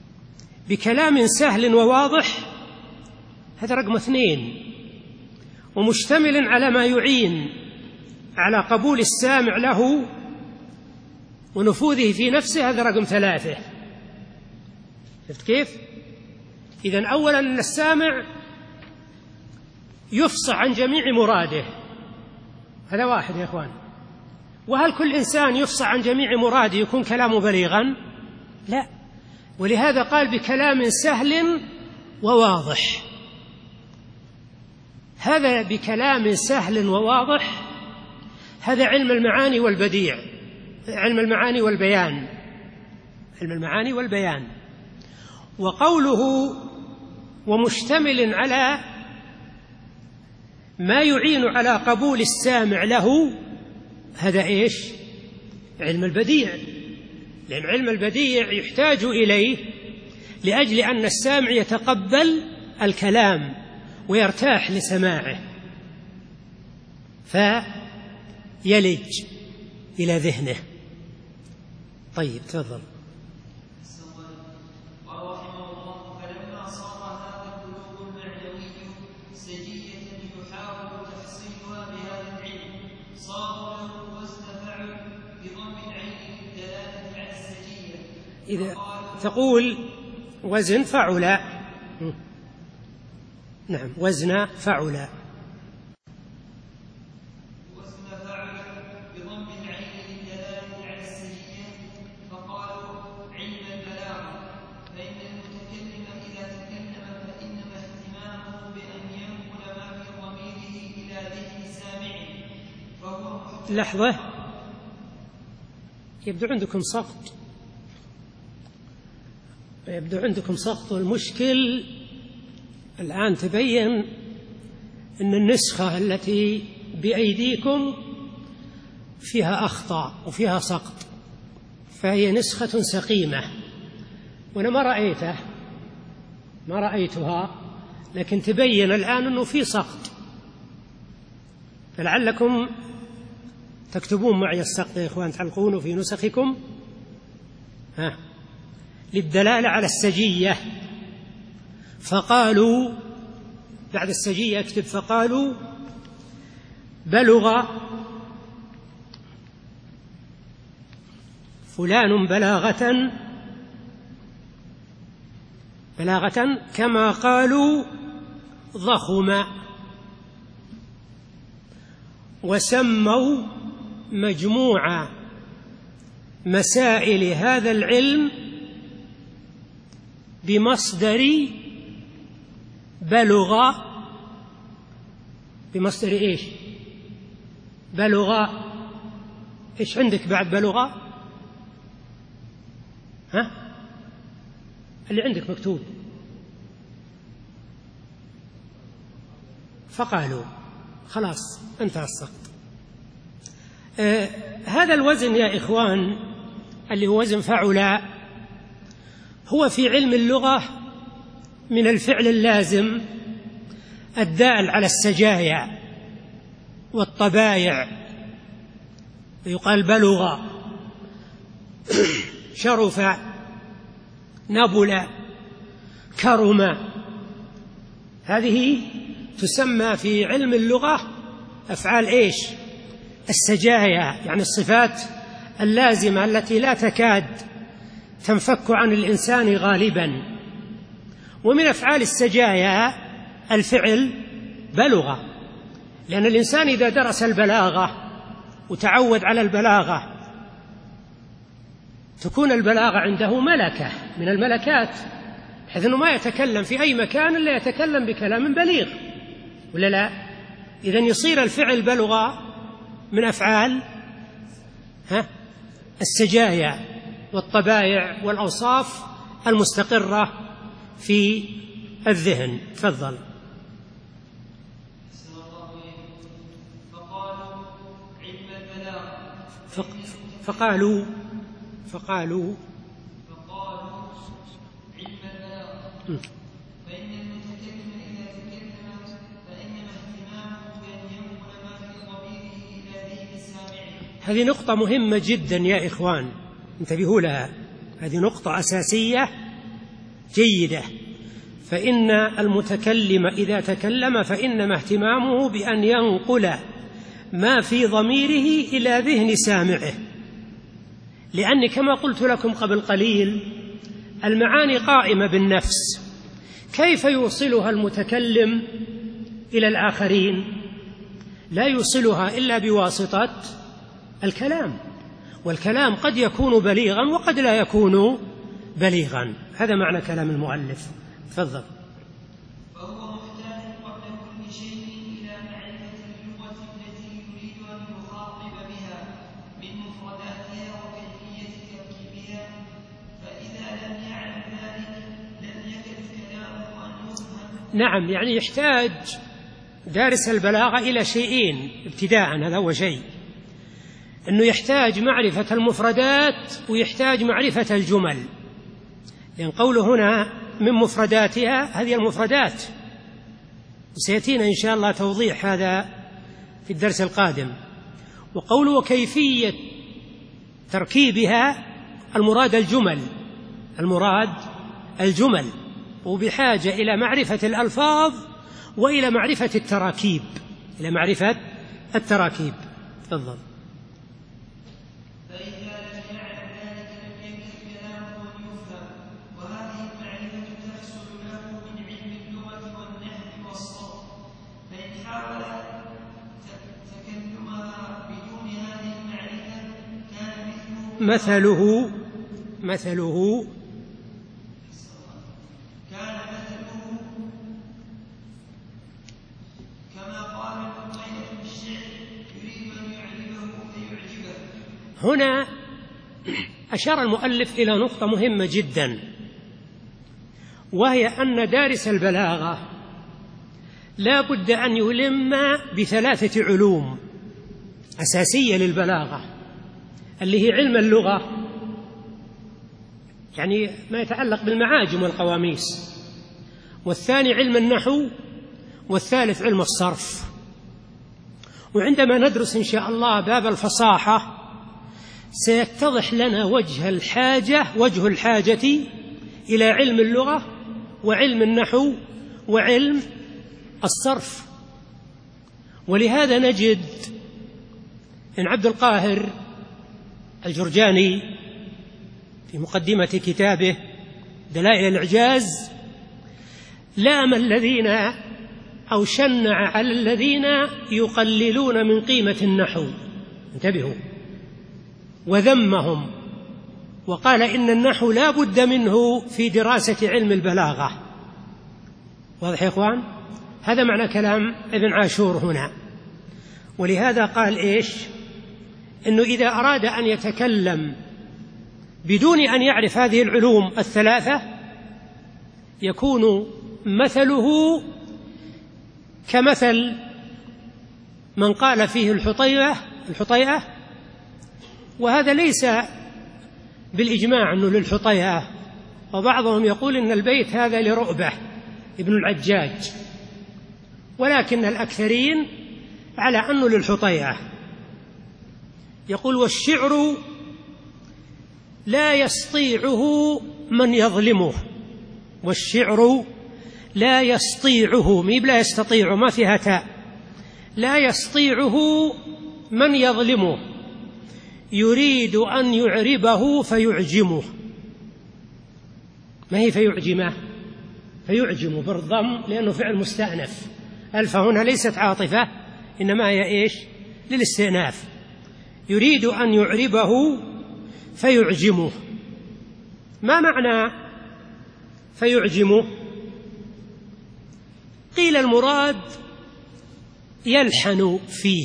بكلام سهل وواضح، هذا رقم 2. ومشتمل على ما يعين على قبول السامع له ونفوذه في نفسه، هذا رقم 3. شفت كيف؟ إذن أولا أن السامع يفصح عن جميع مراده، هذا واحد يا إخوان. وهل كل إنسان يفصح عن جميع مراده يكون كلامه بليغا؟ لا، ولهذا قال بكلام سهل وواضح. هذا بكلام سهل وواضح، هذا علم المعاني والبديع، علم المعاني والبيان، علم المعاني والبيان. وقوله ومشتمل على ما يعين على قبول السامع له، هذا إيش؟ علم البديع، لأن علم البديع يحتاج إليه لأجل أن السامع يتقبل الكلام ويرتاح لسماعه فيلج إلى ذهنه. طيب تفضل. إذا تقول وزن فعل، نعم وزن فعل، وزن فعل بضم العين للدلالة على السجية، فقالوا علم البلاغة، فإن المتكلم إذا تكلم فإنما اهتمامه بأن ينقل ما في ضميره إلى ذهن سامعه، فهو لحظة، يبدو عندكم سقط، يبدو عندكم سقط. والمشكل الآن تبين أن النسخة التي بأيديكم فيها أخطاء وفيها سقط، فهي نسخة سقيمة، وأنا ما رأيتها، لكن تبين الآن أنه في سقط، فلعلكم تكتبون معي السقط يا إخوان، تعلقونه في نسخكم للدلالة على السجية. فقالوا بعد السجية اكتب فقالوا بلغ فلان بلاغة كما قالوا ضخم، وسموا مجموع مسائل هذا العلم بمصدر بلغ. بمصدر إيش؟ بلغ. إيش عندك بعد بلغ؟ اللي عندك مكتوب فقالوا، خلاص انتهى السقط. هذا الوزن يا إخوان اللي هو وزن فعل، هو في علم اللغة من الفعل اللازم الدال على السجايا والطبايع، يقال بلغ، شرف، نبل، كرم. هذه تسمى في علم اللغة أفعال إيش؟ السجايا، يعني الصفات اللازمة التي لا تكاد تنفك عن الإنسان غالبا. ومن أفعال السجايا الفعل بلغ، لأن الإنسان إذا درس البلاغة وتعود على البلاغة تكون البلاغة عنده ملكة من الملكات، بحيث أنه ما يتكلم في أي مكان إلا يتكلم بكلام بليغ، ولا لا؟ إذن يصير الفعل بلغ من أفعال السجايا والطبائع والأوصاف المستقرة في الذهن. تفضل. فقالوا علم البلاغة، فإن المتكلم إذا تكلم فإنما اهتمامه بأن ينقل ما في ضميره إلى ذهن سامعه. هذه نقطة مهمة جدا يا إخوان، انتبهوا لها، هذه نقطة أساسية جيدة. فإن المتكلم إذا تكلم فإنما اهتمامه بأن ينقل ما في ضميره إلى ذهن سامعه، لأن كما قلت لكم قبل قليل المعاني قائمة بالنفس، كيف يوصلها المتكلم إلى الآخرين؟ لا يوصلها إلا بواسطة الكلام، والكلام قد يكون بليغا وقد لا يكون بليغا. هذا معنى كلام المؤلف. تفضل. فهو محتاج قبل كل شيء إلى معرفة اللغة التي يريد أن يخاطب بها من مفرداتها وكيفية تركيبها، فإذا لم يعلم ذلك لم يكد كلامه أن يفهم. نعم، يعني يحتاج دارس البلاغة إلى شيئين ابتداء. هذا هو شيء، أنه يحتاج معرفة المفردات ويحتاج معرفة الجمل، لأن قوله هنا من مفرداتها هذه المفردات، وسيأتينا إن شاء الله توضيح هذا في الدرس القادم. وقوله وكيفية تركيبها المراد الجمل، وبحاجة إلى معرفة الألفاظ وإلى معرفة التراكيب. تفضل. فإذا لم يعلم ذلك لم يكد كلامه أن يفهم، وهذه المعرفة تحصل له من علم اللغة والنحو والصرف، فإن حاول تكلمها بدون هذه المعرفة كان مثله كما قال القيل في الشعر يريد أن يعجبه فيعجبه. هنا أشار المؤلف إلى نقطة مهمة جدا، وهي أن دارس البلاغة لا بد أن يلم بثلاثة علوم أساسية للبلاغة، اللي هي علم اللغة، يعني ما يتعلق بالمعاجم والقواميس، والثاني علم النحو، والثالث علم الصرف. وعندما ندرس إن شاء الله باب الفصاحة سيتضح لنا وجه الحاجة إلى علم اللغة وعلم النحو وعلم الصرف. ولهذا نجد إن عبد القاهر الجرجاني في مقدمة كتابه دلائل الإعجاز لام الذين أو شنع على الذين يقللون من قيمة النحو، انتبهوا، وذمهم، وقال إن النحو لا بد منه في دراسة علم البلاغة. واضح يا إخوان؟ هذا معنى كلام ابن عاشور هنا. ولهذا قال إيش؟ إنه إذا أراد أن يتكلم بدون أن يعرف هذه العلوم الثلاثة يكون مثله كمثل من قال فيه الحطيئة، وهذا ليس بالإجماع أنه للحطيئة، وبعضهم يقول إن البيت هذا لرؤبة ابن العجاج، ولكن الأكثرين على أنه للحطيئة. يقول والشعر لا يستطيعه من يظلمه، والشعر لا يستطيعه، لا يستطيع ما فيها تاء، لا يستطيعه من يظلمه، يريد أن يعربه فيعجمه. ما هي فيعجمه؟ فيعجمه بالضم لأنه فعل مستأنف، ألف هنا ليست عاطفة إنما هي إيش؟ للاستئناف. يريد أن يعربه فيعجمه. ما معنى فيعجمه؟ قيل المراد يلحن فيه،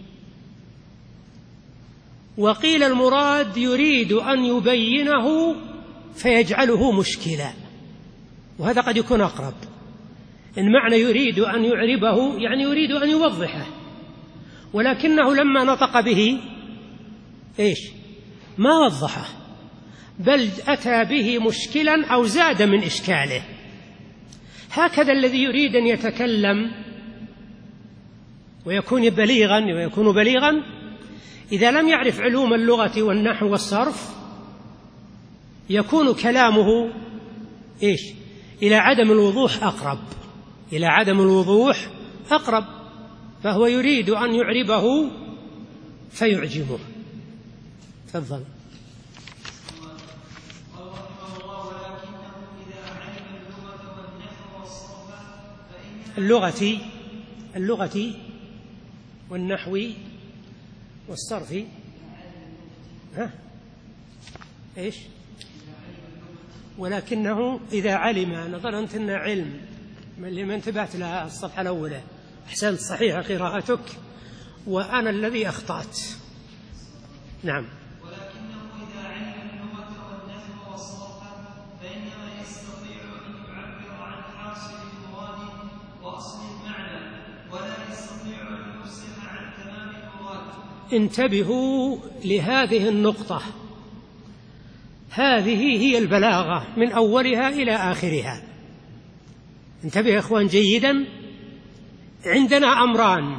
وقيل المراد يريد أن يبينه فيجعله مشكلا، وهذا قد يكون أقرب. إن معنى يريد أن يعربه يعني يريد أن يوضحه، ولكنه لما نطق به إيش؟ ما وضحه، بل أتى به مشكلا أو زاد من إشكاله. هكذا الذي يريد أن يتكلم ويكون بليغا إذا لم يعرف علوم اللغة والنحو والصرف يكون كلامه إيش؟ إلى عدم الوضوح أقرب، إلى عدم الوضوح أقرب، فهو يريد أن يعربه فيعجمه. تفضل. اللغة والنحو والصرف. إيش؟ ولكنه إذا علم، أنا ظننت أنه علم اللي ما انتبهت لها الصفحة الأولى. أحسنت، صحيحة قراءتك وأنا الذي أخطأت. نعم. ولكنه إذا علم اللغة والنحو والصرف فإنما يستطيع أن يعبر عن حاصل المراد وأصل المعنى، ولا يستطيع أن يفصح عن تمام المراد. انتبهوا لهذه النقطة، هذه هي البلاغة من أولها إلى آخرها. انتبه يا إخوان جيدا. عندنا أمران: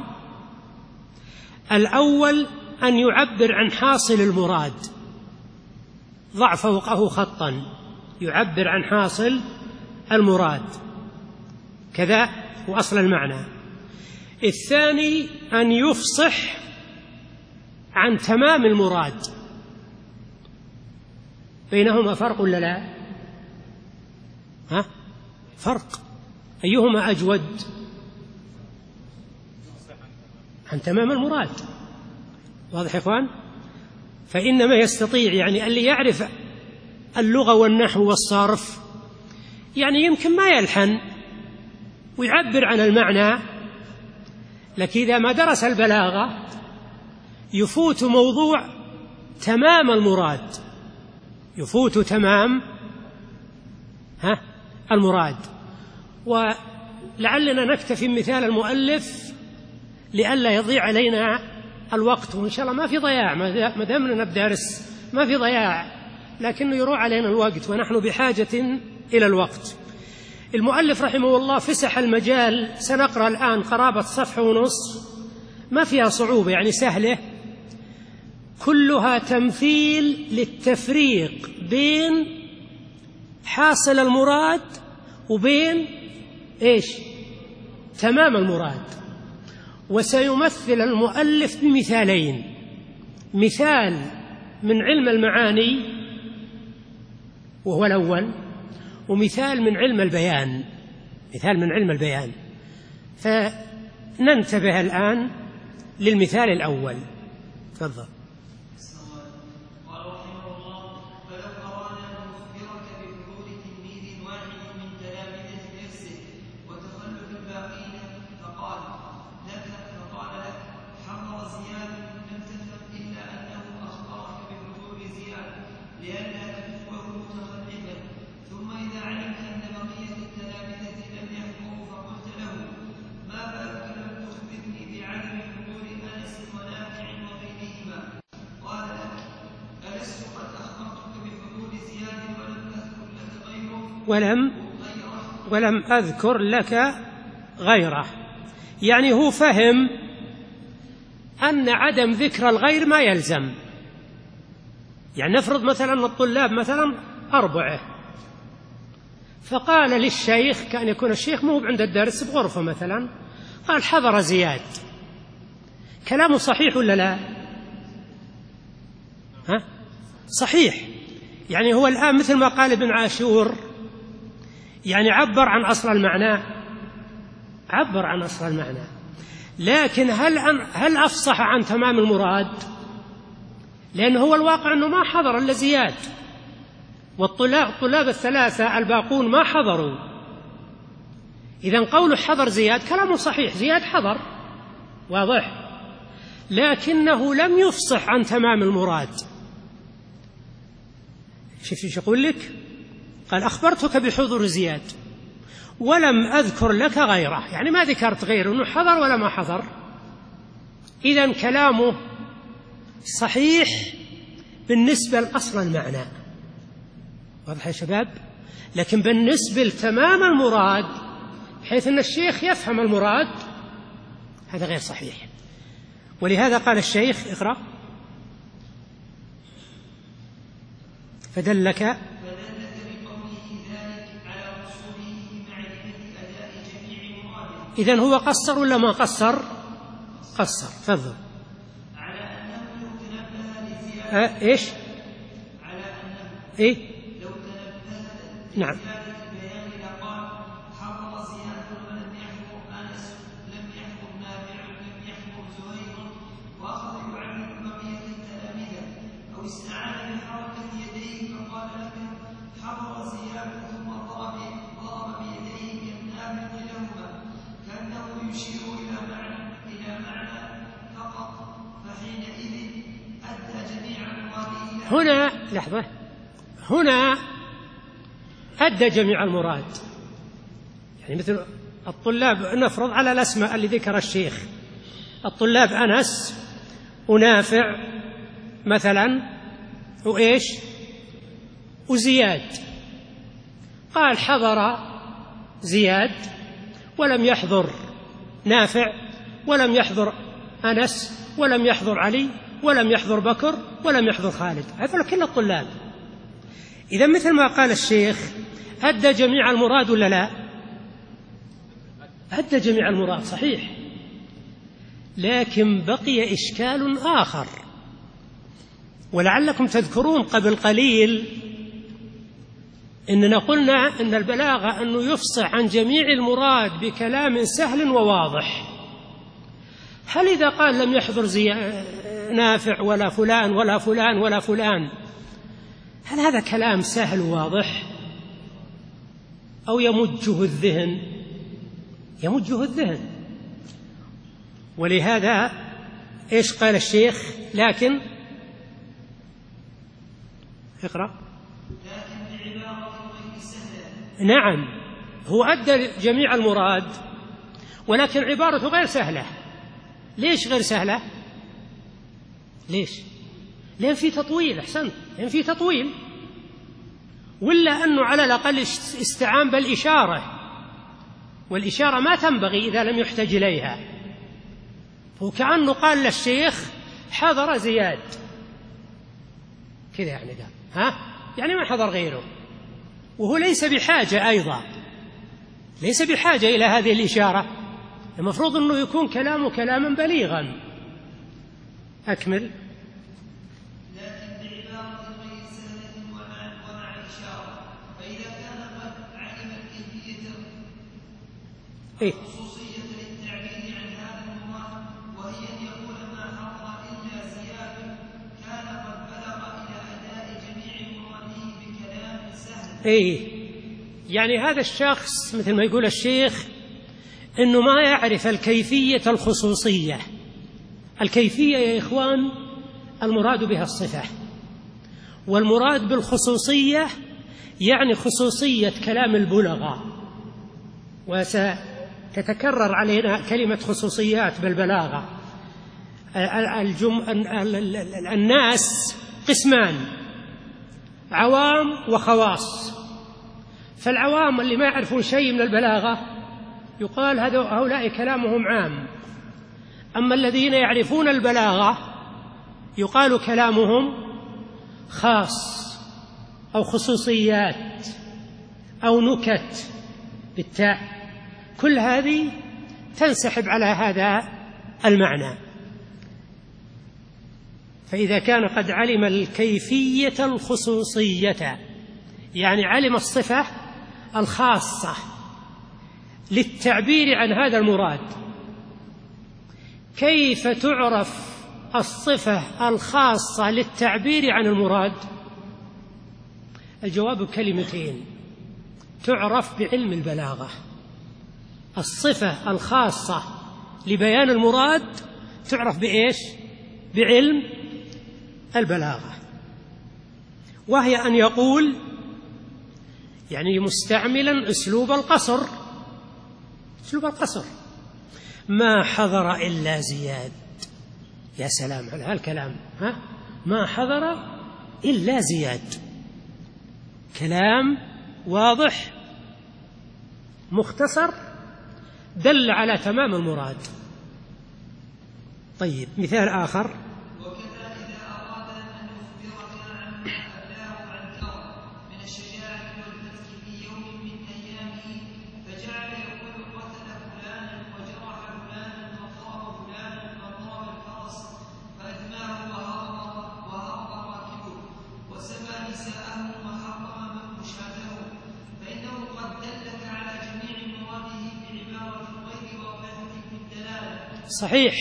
الأول أن يعبر عن حاصل المراد، ضع فوقه خطا، يعبر عن حاصل المراد كذا وأصل المعنى. الثاني أن يفصح عن تمام المراد. بينهما فرق ولا لا؟ فرق. أيهما أجود؟ عن تمام المراد. واضح يا إخوان؟ فإنما يستطيع، يعني اللي يعرف اللغة والنحو والصرف يعني يمكن ما يلحن ويعبر عن المعنى، لكن إذا ما درس البلاغة يفوت موضوع تمام المراد، يفوت تمام المراد. ولعلنا نكتفي بمثال المؤلف لئلا يضيع علينا الوقت، وإن شاء الله ما في ضياع، ما دامنا بدرس ما في ضياع، لكنه يروح علينا الوقت ونحن بحاجة إلى الوقت. المؤلف رحمه الله فسح المجال، سنقرأ الآن قرابة صفحة ونصف، ما فيها صعوبة، يعني سهلة، كلها تمثيل للتفريق بين حاصل المراد وبين إيش؟ تمام المراد. وسيمثل المؤلف بمثالين: مثال من علم المعاني وهو الأول، ومثال من علم البيان، مثال من علم البيان. فننتبه الآن للمثال الأول. تفضل. ولم أذكر لك غيره. يعني هو فهم أن عدم ذكر الغير ما يلزم. يعني نفرض مثلا الطلاب مثلا 4، فقال للشيخ، كان يكون الشيخ مو عند الدرس بغرفة مثلا، قال حضر زياد، كلامه صحيح ولا لا؟ صحيح. يعني هو الآن مثل ما قال ابن عاشور، يعني عبر عن أصل المعنى، عبر عن أصل المعنى، لكن هل أفصح عن تمام المراد؟ لأنه هو الواقع أنه ما حضر إلا زياد، والطلاب الثلاثة الباقون ما حضروا. إذن قوله حضر زياد كلامه صحيح، زياد حضر، واضح، لكنه لم يفصح عن تمام المراد. شوف يقول لك، قال أخبرتك بحضور زياد ولم أذكر لك غيره، يعني ما ذكرت غيره، أنه حضر ولا ما حضر. إذن كلامه صحيح بالنسبة لأصل المعنى، واضح يا شباب، لكن بالنسبة لتمام المراد بحيث أن الشيخ يفهم المراد هذا غير صحيح. ولهذا قال الشيخ اقرأ: فدلك بقوله ذلك على وصوله إذن هو قصر ولا ما قصر؟ قصر. تفضل. على أنه لو تنبه لزيادة إيش؟ على أنه إيه؟ لو تنبه نعم. لزيادة البيان لقال حضر زياد ولم يحضر أنس لم يحضر نافع لم يحضر زهير وأخذ يعلم بقية التلامذة أو استعان بحركة يديه فقال لك حضر زياد ثم ضرب بيديه كالنابض لهما كأنه يشير إلى معنى فقط فحينئذ أدى جميع المراد. هنا لحظة، هنا أدى جميع المراد. يعني مثل الطلاب، نفرض على الأسماء اللي ذكر الشيخ، الطلاب أنس ونافع مثلا وإيش وزياد، قال حضر زياد ولم يحضر نافع ولم يحضر أنس ولم يحضر علي ولم يحضر بكر ولم يحضر خالد، هذول كل الطلاب. إذا مثل ما قال الشيخ أدى جميع المراد ولا لا؟ أدى جميع المراد صحيح، لكن بقي إشكال آخر، ولعلكم تذكرون قبل قليل إننا قلنا إن البلاغة أنه يفصح عن جميع المراد بكلام سهل وواضح. هل إذا قال لم يحضر نافع ولا فلان ولا فلان ولا فلان، هل هذا كلام سهل وواضح أو يمجه الذهن؟ يمجه الذهن. ولهذا إيش قال الشيخ؟ لكن اقرأ. نعم، هو أدى جميع المراد ولكن عبارته غير سهلة. ليش غير سهلة؟ ليش؟ لأن في تطويل. أحسنت، لأن في تطويل، ولا أنه على الأقل استعان بالإشارة، والإشارة ما تنبغي إذا لم يحتج إليها. وكأنه قال للشيخ حضر زياد كذا، يعني قال يعني ما حضر غيره، وهو ليس بحاجة أيضا، ليس بحاجة إلى هذه الإشارة. المفروض أنه يكون كلامه كلاما بليغا. أكمل. لكن بعبارة غير سهلة ومع إشارة، فإذا كان قد علم الكيفية خصوصية للتعبير عن هذا المراد وهي أن يقول ما حضر إلا زياد، كان قد بلغ إلى أداء جميع مراده بكلام سهل. يعني هذا الشخص مثل ما يقول الشيخ إنه ما يعرف الكيفية الخصوصية. الكيفية يا إخوان المراد بها الصفة، والمراد بالخصوصية يعني خصوصية كلام البلغاء، وستتكرر علينا كلمة خصوصيات بالبلاغة. الناس قسمان، عوام وخواص. فالعوام اللي ما يعرفون شيء من البلاغة يقال هؤلاء كلامهم عام، أما الذين يعرفون البلاغة يقال كلامهم خاص أو خصوصيات أو نكت بالتاء. كل هذه تنسحب على هذا المعنى. فإذا كان قد علم الكيفية الخصوصية يعني علم الصفة الخاصة للتعبير عن هذا المراد. كيف تعرف الصفة الخاصة للتعبير عن المراد؟ الجواب بكلمتين: تعرف بعلم البلاغة. الصفة الخاصة لبيان المراد تعرف بإيش؟ بعلم البلاغة، وهي أن يقول يعني مستعملا أسلوب القصر. أسلوب القصر: ما حضر إلا زياد. يا سلام على هالكلام، ما حضر إلا زياد. كلام واضح مختصر دل على تمام المراد. طيب، مثال آخر: وكذا إذا أراد أن يخبرك عما أبلاه عن كرم من الشجاعة والفتك في يوم من أيامه فجعل يقول قتل فلانا نساءهم وحرم مشابههم، فإنه قد دلك على جميع مراده بعبارة غير واضحة في الدلالة. صحيح.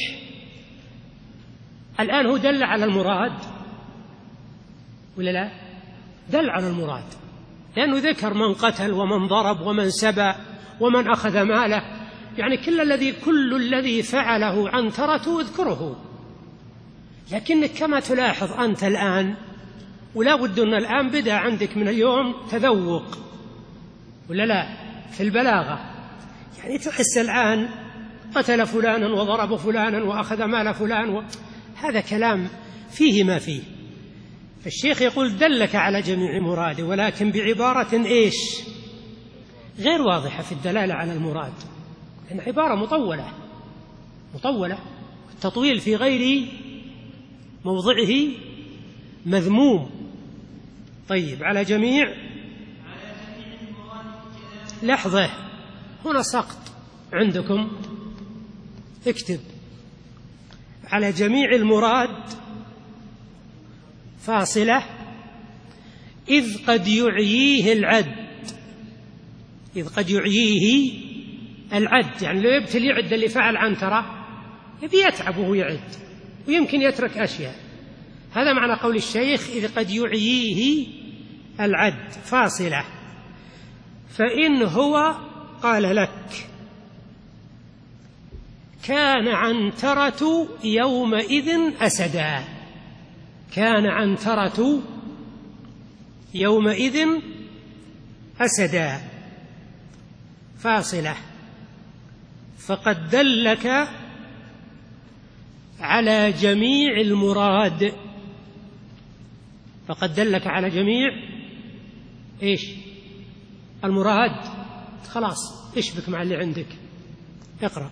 الآن هو دل على المراد ولا لا؟ دل على المراد، لأنه ذكر من قتل ومن ضرب ومن سبى ومن أخذ ماله، يعني كل الذي فعله عنترة اذكره. لكنك كما تلاحظ أنت الآن، ولا بد أن الآن بدأ عندك من اليوم تذوق ولا لا في البلاغة، يعني تحس الآن قتل فلانا وضرب فلانا وأخذ مال فلان هذا كلام فيه ما فيه. فالشيخ يقول دلك على جميع مراده، ولكن بعبارة إيش؟ غير واضحة في الدلالة على المراد، لأن عبارة مطولة، التطويل في غير موضعه مذموم. طيب على جميع لحظة، هنا سقط عندكم، اكتب على جميع المراد فاصلة إذ قد يعييه العد. إذ قد يعييه العد، يعني لو يبتلي يعد اللي فعل عنترة يبي يتعب وهو يعد ويمكن يترك أشياء، هذا معنى قول الشيخ إذ قد يعييه العد فاصلة. فإن هو قال لك كان عنترة يومئذ أسدا، كان عنترة يومئذ أسدا فاصلة، فقد دلك على جميع المراد. فقد دلك على جميع إيش؟ المراد. خلاص اشبك مع اللي عندك، اقرأ.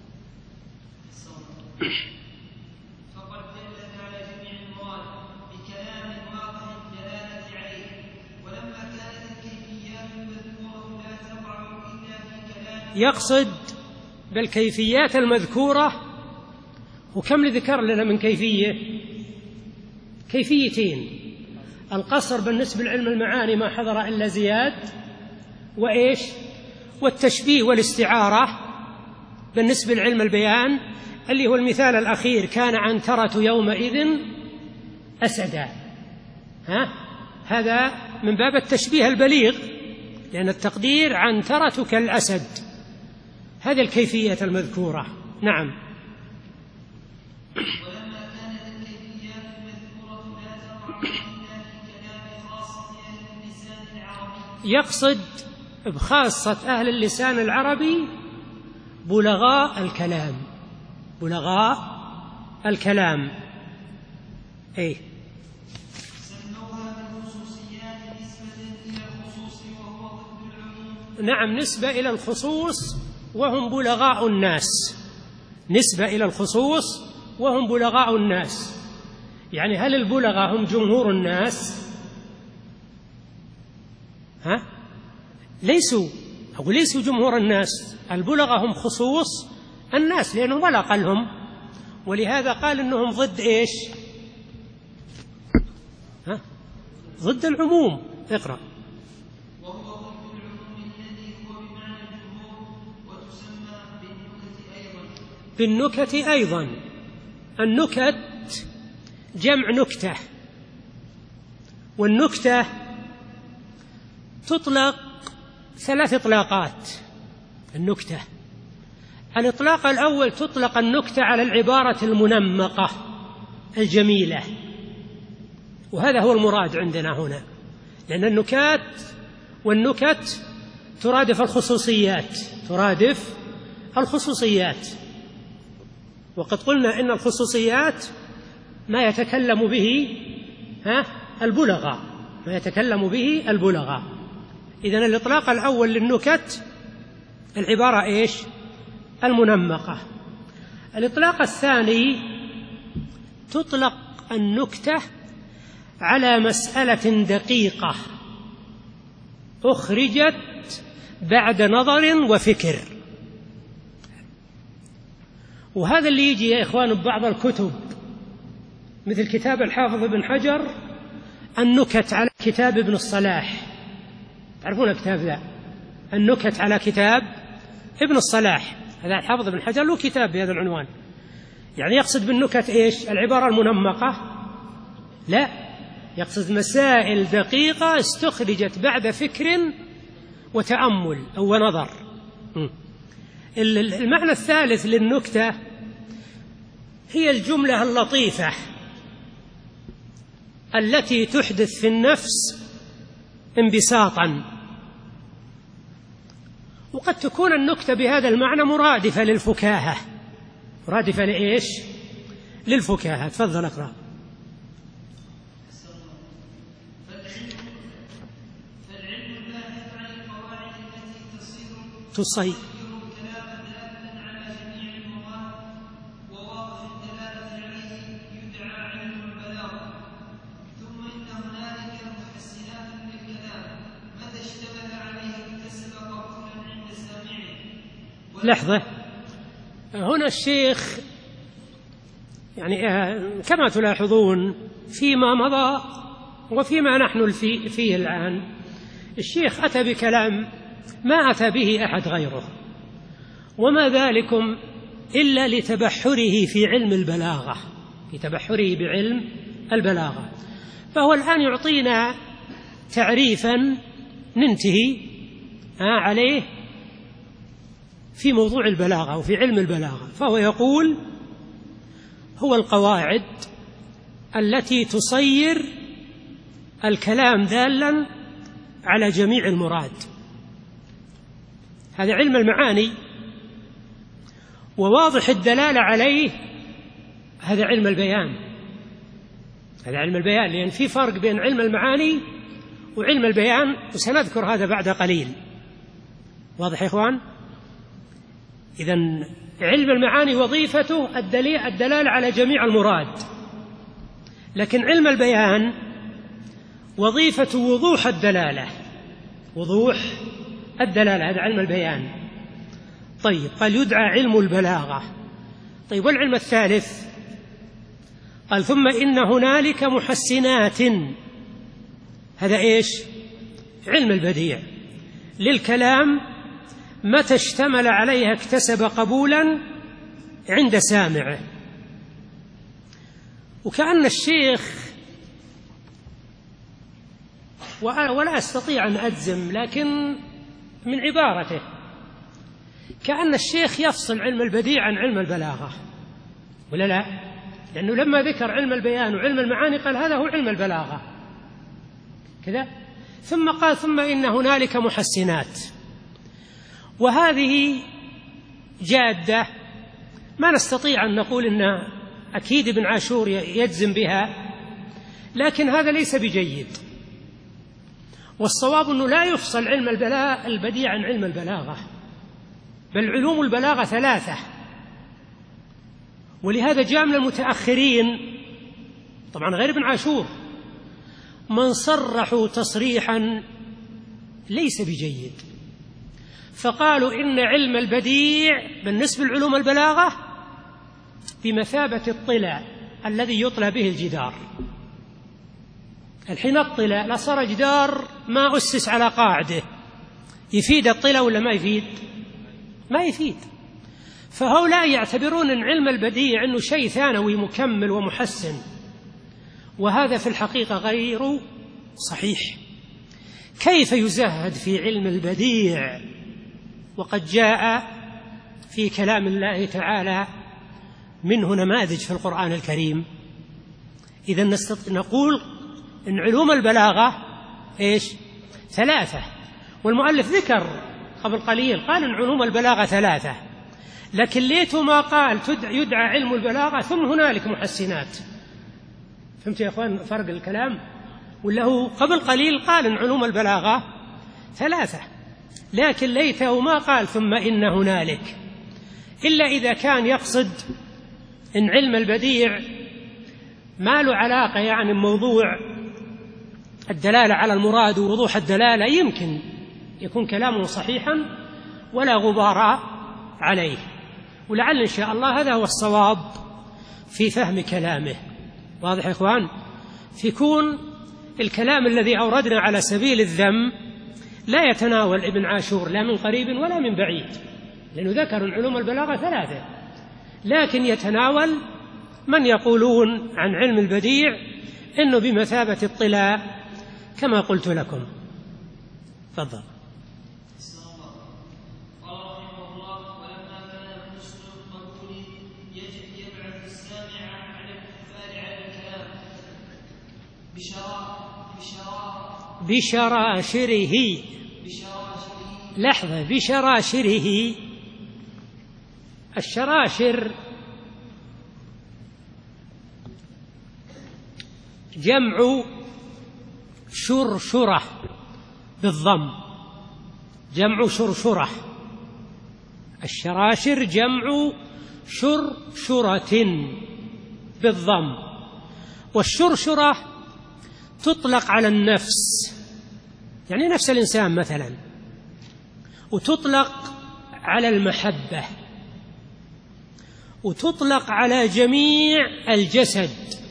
فقد دلك على جميع المراد بكلام واضح الدلالة عليه، ولما كانت الكيفيات المذكورة لا تقع إلا في كلام. يقصد بالكيفيات المذكورة، وكم ذكر لنا من كيفية؟ كيفيتين: القصر بالنسبة لعلم المعاني ما حضر إلا زياد، وإيش؟ والتشبيه والاستعارة بالنسبة لعلم البيان اللي هو المثال الأخير كان عنترة يومئذ أسدا. هذا من باب التشبيه البليغ، لأن التقدير عنترة كالأسد. هذه الكيفية المذكورة. نعم. ولما كانت الكيفيات المذكورة لا تقع إلا في كلام خاصة أهل اللسان العربي. يقصد بخاصة أهل اللسان العربي بلغاء الكلام، بلغاء الكلام. إيه؟ سموها بالخصوصيات نسبة إلى الخصوص وهو ضد العموم. نعم، نسبة إلى الخصوص وهم بلغاء الناس. نسبة إلى الخصوص وهم بلغاء الناس، يعني هل البلغاء هم جمهور الناس؟ ليسوا جمهور الناس، البلغاء هم خصوص الناس لأنهم ولا أقلهم، ولهذا قال إنهم ضد إيش؟ ضد العموم. اقرأ. وهو ضد العموم الذي هو بمعنى الجمهور، وتسمى بالنكت أيضا. النكت جمع نكتة، والنكتة تطلق 3 إطلاقات. النكتة الإطلاق الأول تطلق النكتة على العبارة المنمقة الجميلة، وهذا هو المراد عندنا هنا، لأن النكات والنكت ترادف الخصوصيات، وقد قلنا إن الخصوصيات ما يتكلم به البلغاء. إذن الإطلاق الأول للنكت العبارة إيش؟ المنمقة. الإطلاق الثاني تطلق النكتة على مسألة دقيقة أخرجت بعد نظر وفكر، وهذا اللي يجي يا إخوان ببعض الكتب مثل كتاب الحافظ ابن حجر النكت على كتاب ابن الصلاح، تعرفون الكتاب ذا؟ النكت على كتاب ابن الصلاح، هذا الحافظ ابن حجر له كتاب بهذا العنوان. يعني يقصد بالنكت إيش؟ العبارة المنمقة؟ لا، يقصد مسائل دقيقة استخرجت بعد فكر وتأمل أو نظر. المعنى الثالث للنكتة هي الجملة اللطيفة التي تحدث في النفس انبساطا. وقد تكون النكتة بهذا المعنى مرادفة للفكاهة. مرادفة لإيش؟ للفكاهة. تفضل اقرأ. فالعلم الباحث عن القواعد التي تصير تصير كلاما دالا على جميع المراد وواضح الدلالة عليه يدعى علم البلاغة. ثم إن هنالك محسنات للكلام متى اشتبه عليه اكتسب قبولا عند سامعه. لحظة، هنا الشيخ يعني كما تلاحظون فيما مضى وفيما نحن فيه الآن، الشيخ أتى بكلام ما أتى به أحد غيره، وما ذلكم إلا لتبحره في علم البلاغة، لتبحره بعلم البلاغة. فهو الآن يعطينا تعريفا ننتهي عليه في موضوع البلاغة وفي علم البلاغة. فهو يقول: هو القواعد التي تصير الكلام دالا على جميع المراد. هذا علم المعاني، وواضح الدلالة عليه هذا علم البيان. هذا علم البيان، لأن في فرق بين علم المعاني وعلم البيان، وسنذكر هذا بعد قليل. واضح يا إخوان؟ إذن علم المعاني وظيفته الدلالة على جميع المراد، لكن علم البيان وظيفة وضوح الدلالة. وضوح الدلالة هذا علم البيان. طيب، قال يدعى علم البلاغة. طيب، والعلم الثالث؟ قال: ثم إن هنالك محسنات. هذا إيش؟ علم البديع للكلام متى اشتمل عليها اكتسب قبولا عند سامعه. وكأن الشيخ، ولا أستطيع أن أجزم لكن من عبارته كأن الشيخ يفصل علم البديع عن علم البلاغة، ولا لا؟ لأنه لما ذكر علم البيان وعلم المعاني قال هذا هو علم البلاغة كذا، ثم قال: ثم إن هنالك محسنات. وهذه جادة ما نستطيع أن نقول إن أكيد ابن عاشور يجزم بها، لكن هذا ليس بجيد. والصواب أنه لا يفصل علم البديع عن علم البلاغة، بل علوم البلاغة ثلاثة. ولهذا جاء من المتأخرين طبعا غير ابن عاشور من صرحوا تصريحا ليس بجيد، فقالوا إن علم البديع بالنسبة لعلوم البلاغة بمثابة الطلع الذي يطلى به الجدار. الحين الطلع لا صار جدار ما أسس على قاعدة، يفيد الطلع ولا ما يفيد؟ ما يفيد. فهؤلاء يعتبرون أن علم البديع أنه شيء ثانوي مكمل ومحسن، وهذا في الحقيقة غير صحيح. كيف يزهد في علم البديع وقد جاء في كلام الله تعالى منه نماذج في القرآن الكريم؟ إذن نقول إن علوم البلاغة إيش؟ ثلاثة. والمؤلف ذكر قبل قليل قال إن علوم البلاغة ثلاثة، لكن ليته ما قال يدعى علم البلاغة ثم هنالك محسنات. فهمت يا أخوان فرق الكلام؟ وله قبل قليل قال إن علوم البلاغة ثلاثة، لكن ليته ما قال ثم إن هنالك، إلا إذا كان يقصد إن علم البديع ما له علاقة يعني بموضوع الدلالة على المراد ووضوح الدلالة، يمكن يكون كلامه صحيحا ولا غبار عليه. ولعل إن شاء الله هذا هو الصواب في فهم كلامه. واضح يا إخوان؟ فيكون الكلام الذي أوردنا على سبيل الذم لا يتناول ابن عاشور لا من قريب ولا من بعيد، لأنه ذكر العلوم البلاغة 3، لكن يتناول من يقولون عن علم البديع إنه بمثابة الطلاء كما قلت لكم. تفضل. بشراشره، لحظة، بشراشره. الشراشر جمع شرشرة بالضم، جمع شرشرة. الشراشر جمع شرشرة بالضم. والشرشرة تطلق على النفس، يعني نفس الإنسان مثلا، وتطلق على المحبة، وتطلق على جميع الجسد،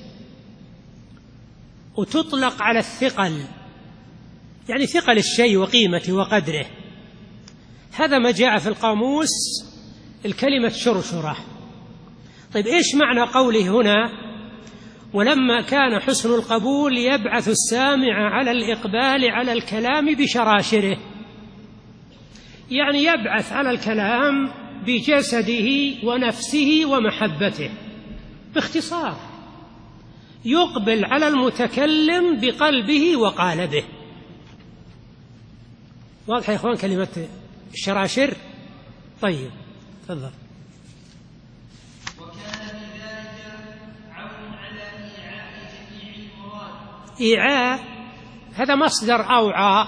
وتطلق على الثقل، يعني ثقل الشيء وقيمته وقدره. هذا ما جاء في القاموس الكلمة شرشرة. طيب إيش معنى قوله هنا ولما كان حسن القبول يبعث السامع على الإقبال على الكلام بشراشره؟ يعني يبعث على الكلام بجسده ونفسه ومحبته. باختصار يقبل على المتكلم بقلبه وقالبه. واضح يا إخوان كلمة الشراشر؟ طيب تفضل. إيعاء هذا مصدر أوعى،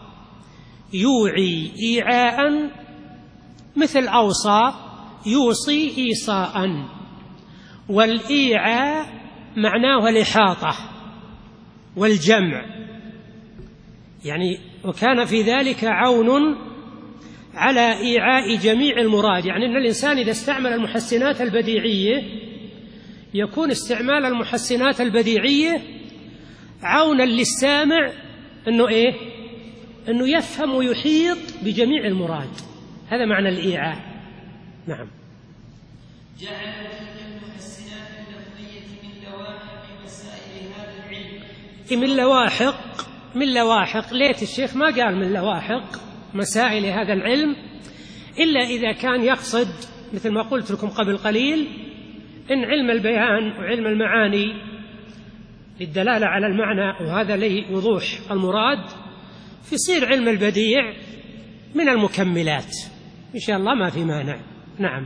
يوعي إيعاء، مثل أوصى يوصي إيصاء. والإيعاء معناه الإحاطة والجمع، يعني وكان في ذلك عون على إيعاء جميع المراد. يعني أن الإنسان إذا استعمل المحسنات البديعية يكون استعمال المحسنات البديعية عونا للسامع أنه إيه؟ أنه يفهم ويحيط بجميع المراد. هذا معنى الإيعاء. نعم. جعل في المحسنات اللفظية من لواحق مسائل هذا العلم. من لواحق ليت الشيخ ما قال من لواحق مسائل هذا العلم، إلا إذا كان يقصد مثل ما قلت لكم قبل قليل إن علم البيان وعلم المعاني للدلالة على المعنى وهذا لي وضوح المراد، فيصير علم البديع من المكملات إن شاء الله، ما في مانع. نعم.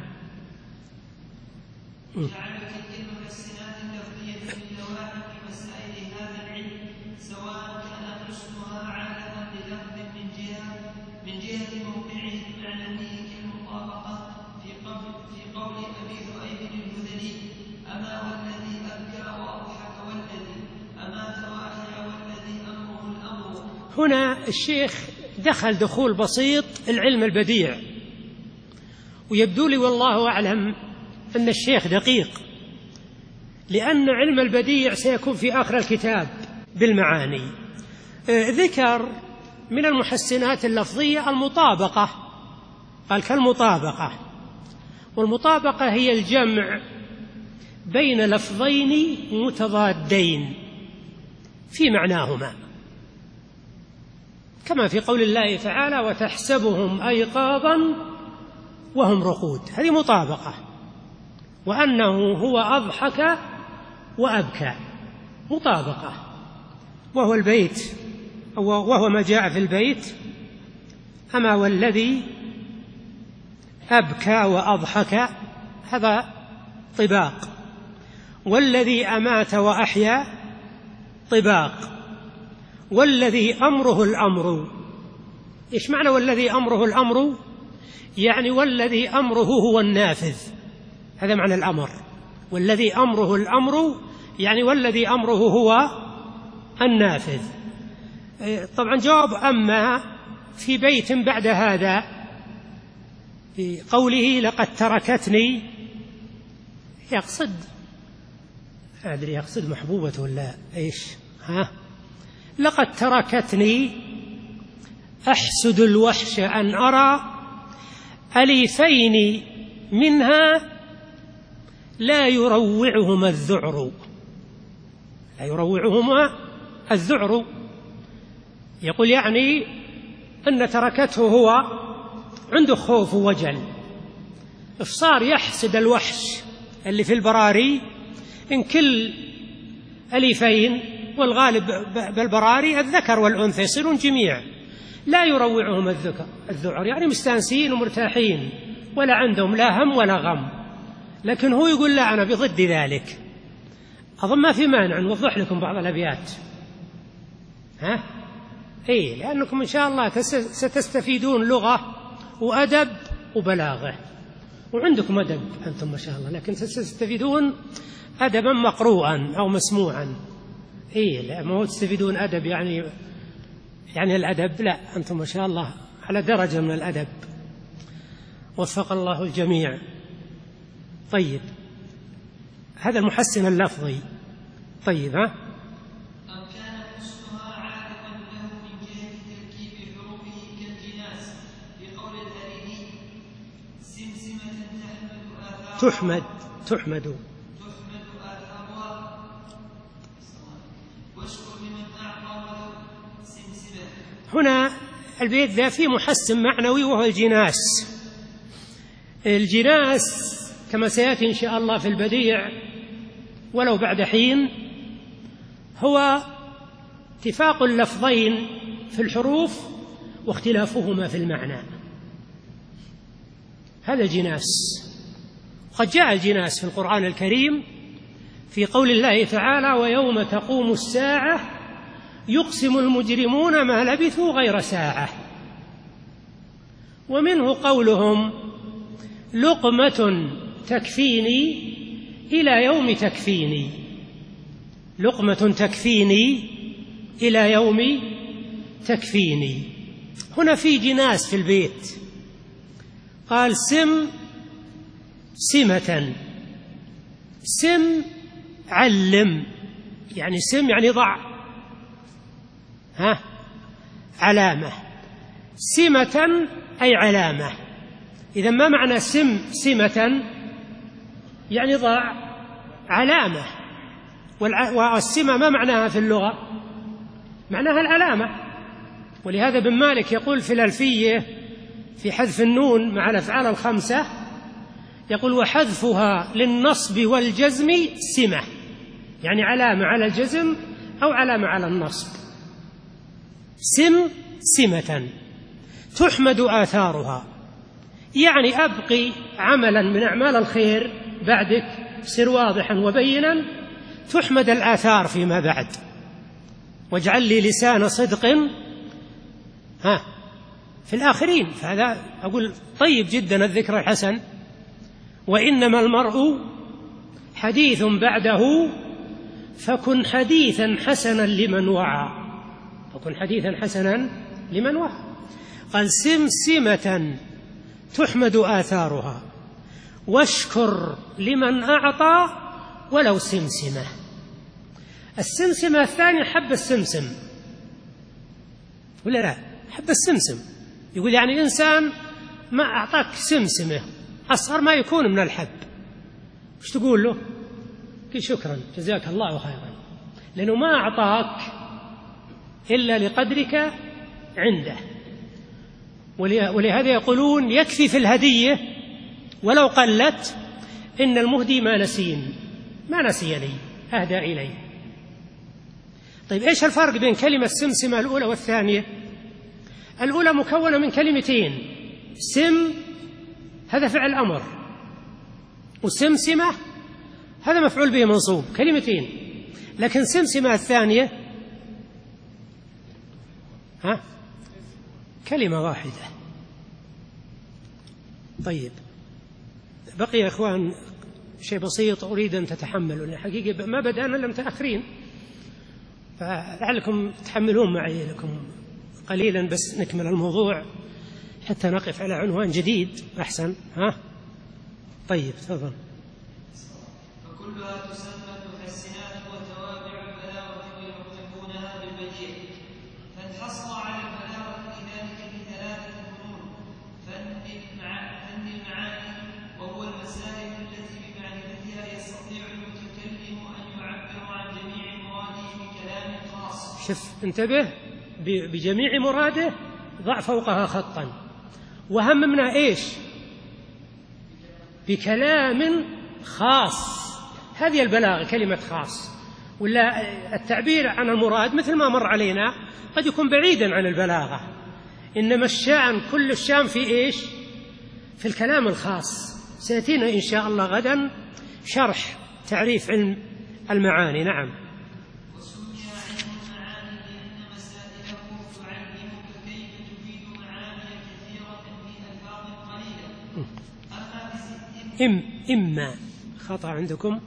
هنا الشيخ دخل دخول بسيط العلم البديع، ويبدو لي والله أعلم أن الشيخ دقيق، لأن علم البديع سيكون في آخر الكتاب بالمعاني. ذكر من المحسنات اللفظية المطابقة، قال كالمطابقة، والمطابقة هي الجمع بين لفظين متضادين في معناهما، كما في قول الله تعالى وتحسبهم أيقاظا وهم رقود، هذه مطابقة. وأنه هو أضحك وأبكى، مطابقة. وهو البيت، وهو ما جاء في البيت أما والذي أبكى وأضحك، هذا طباق. والذي أمات وأحيا طباق. والذي أمره الأمر. إيش معنى والذي أمره الأمر؟ يعني والذي أمره هو النافذ، هذا معنى الأمر. والذي أمره الأمر يعني والذي أمره هو النافذ. طبعا جواب أما في بيت بعد هذا في قوله لقد تركتني، يقصد أدري يقصد محبوبة ولا إيش، لقد تركتني أحسد الوحش أن أرى أليفين منها لا يروعهما الذعر. لا يروعهما الذعر، يقول يعني أن تركته هو عنده خوف ووجل، فصار يحسد الوحش اللي في البراري، إن كل أليفين والغالب بالبراري الذكر والأنثى يصيرون جميع، لا يروعهم الذعر، يعني مستانسين ومرتاحين ولا عندهم لا هم ولا غم. لكن هو يقول لا، أنا بضد ذلك. أظن ما في مانع نوضح لكم بعض الأبيات، لأنكم إن شاء الله ستستفيدون لغة وأدب وبلاغة، وعندكم أدب أنتم ما شاء الله، لكن ستستفيدون أدبا مقروءا أو مسموعا. لا، ما هو تستفيدون أدب يعني الأدب، لا، أنتم ما شاء الله على درجة من الأدب، وفق الله الجميع. طيب، هذا المحسن اللفظي. طيب، أم كان حسنها عارضا له من جهة تركيب حروفه كالجناس في قول الهريري سمسمة تحمد آثارها واشكر لمن أعطى ولو سمسمة. هنا البيت ذا فيه محسن معنوي وهو الجناس. الجناس كما سيأتي إن شاء الله في البديع ولو بعد حين، هو اتفاق اللفظين في الحروف واختلافهما في المعنى، هذا الجناس. قد جاء الجناس في القرآن الكريم في قول الله تعالى: ويوم تقوم الساعة يقسم المجرمون ما لبثوا غير ساعة. ومنه قولهم: لقمة تكفيني إلى يوم تكفيني. لقمة تكفيني إلى يوم تكفيني. هنا في جناس في البيت، قال سمة. سم علم، يعني سم يعني ضع علامة، سمة أي علامة. إذا ما معنى سمة؟ يعني ضع علامة. والسمة ما معناها في اللغة؟ معناها العلامة. ولهذا ابن مالك يقول في الألفية في حذف النون مع الأفعال الخمسة، يقول: وحذفها للنصب والجزم سمة، يعني علامة على الجزم أو علامة على النصب. سمة تحمد آثارها، يعني أبقي عملا من أعمال الخير بعدك سر واضحا وبينا تحمد الآثار فيما بعد، واجعل لي لسان صدق في الآخرين. فهذا أقول طيب جدا الذكر الحسن. وإنما المرء حديث بعده فكن حديثا حسنا لمن وعى. فكن حديثا حسنا لمن وعى. قال: سمسمة تحمد آثارها واشكر لمن أعطى ولو سمسمة. السمسمة الثانية حب السمسم، ولا لا؟ حب السمسم. يقول يعني إنسان ما أعطاك سمسمة أصغر ما يكون من الحب، وش تقول له؟ قل شكرا جزاك الله خيرا، لأنه ما أعطاك إلا لقدرك عنده. ولهذا يقولون يكفي في الهدية ولو قلت إن المهدي ما نسيني أهدى إلي. طيب إيش الفرق بين كلمة سمسمة الأولى والثانية؟ الأولى مكونة من كلمتين، سم هذا فعل أمر، وسمسمة هذا مفعول به منصوب، كلمتين. لكن سمسمة الثانية كلمة واحدة. طيب بقي يا إخوان شيء بسيط أريد أن تتحملوا، حقيقة ما بدأنا إلا متأخرين، فلعلكم تحملون معي لكم قليلا بس نكمل الموضوع حتى نقف على عنوان جديد أحسن. طيب تفضل. فكلها تسمى محسنات وتوابع البلاغة ويرتبونها بالبديع. شف انتبه بجميع مراده، ضع فوقها خطا. وهممنا إيش؟ بكلام خاص. هذه البلاغة كلمة خاص، ولا التعبير عن المراد مثل ما مر علينا قد يكون بعيدا عن البلاغة، إنما الشأن كل الشأن في إيش؟ في الكلام الخاص. سيأتينا إن شاء الله غدا شرح تعريف علم المعاني. نعم. وسمي علم المعاني لأن مسائله تعلمك كيف تفيد معاني كثيرة في ألفاظ قليلة. إما خطأ عندكم،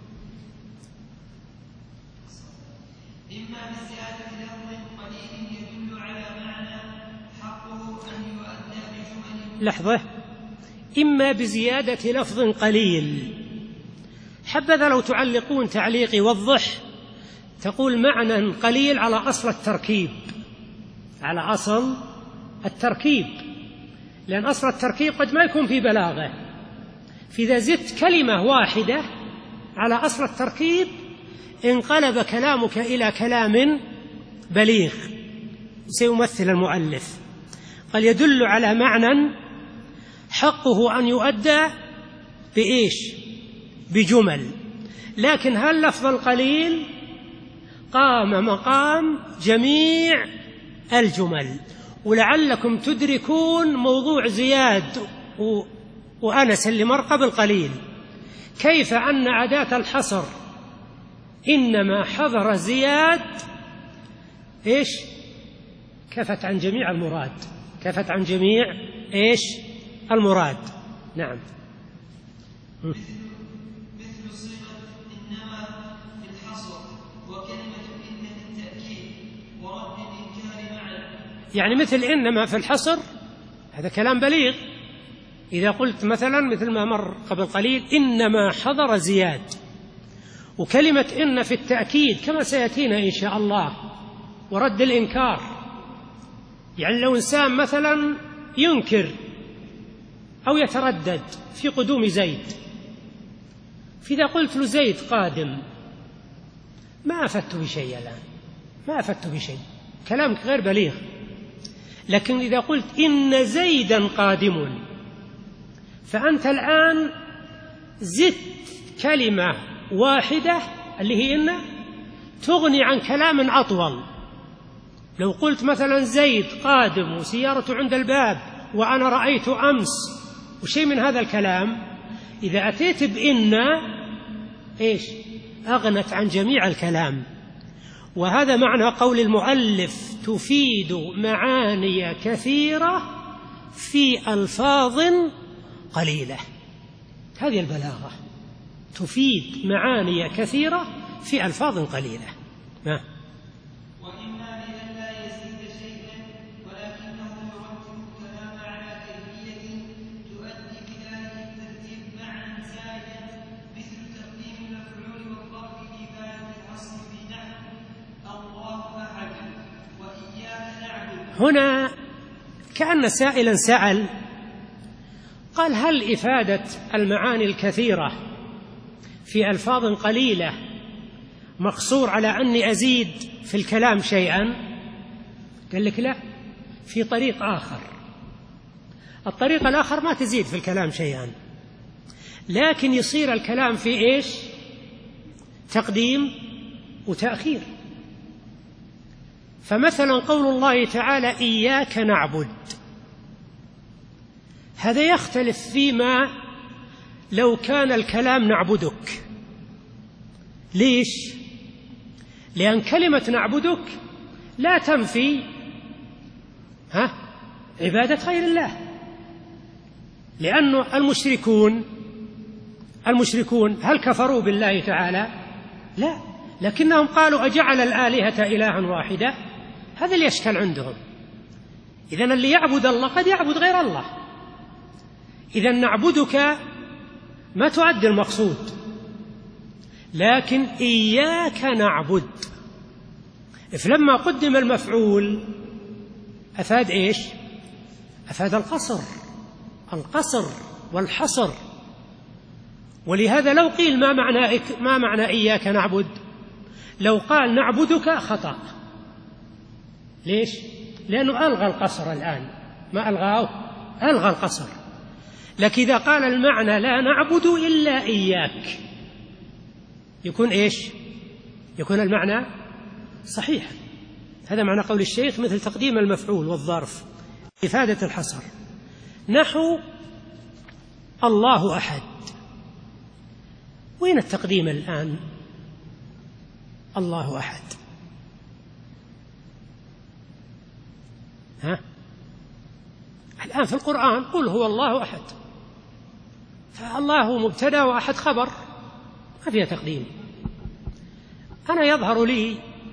إما بزيادة لفظ قليل يدل على معنى حقه أن يؤدى بجمل. لحظة، إما بزيادة لفظ قليل. حبذا لو تعلقون تعليق يوضح، تقول معنى قليل على أصل التركيب، على أصل التركيب، لأن أصل التركيب قد ما يكون في بلاغة. فإذا زدت كلمة واحدة على أصل التركيب انقلب كلامك إلى كلام بليغ. سيمثل المؤلف، قال يدل على معنى حقه أن يؤدى بإيش؟ بجمل. لكن هل لفظ القليل قام مقام جميع الجمل؟ ولعلكم تدركون موضوع زياد وأنس اللي مر قبل قليل، كيف أن أداة الحصر إنما حضر زياد إيش؟ كفت عن جميع المراد، كفت عن جميع إيش؟ المراد. نعم. مثل صيغة إنما في الحصر، وكلمة إن في التأكيد ورد الإنكار معا. يعني مثل إنما في الحصر هذا كلام بليغ. إذا قلت مثلا مثل ما مر قبل قليل إنما حضر زياد، وكلمة إن في التأكيد كما سيأتينا إن شاء الله، ورد الإنكار. يعني لو إنسان مثلا ينكر أو يتردد في قدوم زيد، فإذا قلت له زيد قادم ما أفدت بشيء، الآن ما أفدت بشيء، كلامك غير بليغ. لكن إذا قلت إن زيدا قادم، فأنت الآن زدت كلمة واحدة اللي هي إن تغني عن كلام أطول. لو قلت مثلا زيد قادم وسيارته عند الباب وأنا رأيت أمس وشيء من هذا الكلام، إذا أتيت بإن إيش؟ أغنت عن جميع الكلام. وهذا معنى قول المؤلف تفيد معاني كثيرة في ألفاظ قليلة. هذه البلاغة، تفيد معاني كثيرة في ألفاظ قليلة. وإما لئلا يزيد شيئا ولكنه يرتب الكلام على كيفية تؤدي بذلك الترتيب معنى زائدا، مثل تقديم المفعول والضرب في فاعل الحصر في نحو الله أحد وإياك نعبد. هنا كأن سائلا سأل قال هل إفادة المعاني الكثيرة في ألفاظ قليلة مقصور على أني أزيد في الكلام شيئا؟ قال لك لا، في طريق آخر. الطريق الآخر ما تزيد في الكلام شيئا، لكن يصير الكلام في إيش؟ تقديم وتأخير. فمثلا قول الله تعالى إياك نعبد، هذا يختلف فيما لو كان الكلام نعبدك. ليش؟ لأن كلمة نعبدك لا تنفي عبادة غير الله، لأن المشركون هل كفروا بالله تعالى؟ لا، لكنهم قالوا أجعل الآلهة إلها واحدة. هذا اللي يشكل عندهم. إذن اللي يعبد الله قد يعبد غير الله. إذن نعبدك ما تؤدي المقصود، لكن إياك نعبد. فلما قدم المفعول أفاد إيش؟ أفاد القصر والحصر. ولهذا لو قيل ما معنى إياك نعبد، لو قال نعبدك خطأ، ليش؟ لأنه ألغى القصر الآن، ما ألغاه، ألغى القصر. لكن إذا قال المعنى لا نعبد إلا إياك يكون إيش؟ يكون المعنى صحيح. هذا معنى قول الشيخ مثل تقديم المفعول والظرف إفادة الحصر. نحو الله أحد، وين التقديم الآن؟ الله أحد، الآن في القرآن قل هو الله أحد، فالله مبتدأ وأحد خبر، ما فيها تقديم. أنا يظهر لي،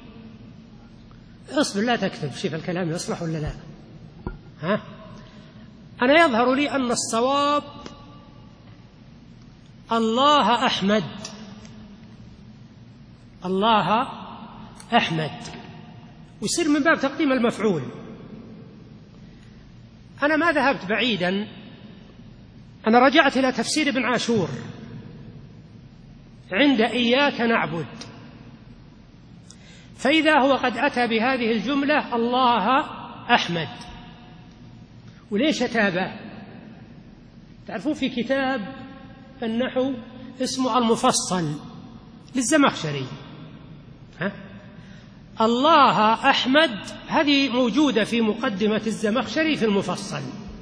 اصبر لا تكتب، شوف الكلام يصلح ولا لا. أنا يظهر لي أن الصواب الله أحمد، الله أحمد، ويصير من باب تقديم المفعول. أنا ما ذهبت بعيدا، أنا رجعت إلى تفسير ابن عاشور عند إياك نعبد، فإذا هو قد أتى بهذه الجملة الله أحمد. وليش أتابع؟ تعرفون في كتاب النحو اسمه المفصل للزمخشري، الله أحمد هذه موجودة في مقدمة الزمخشري في المفصل.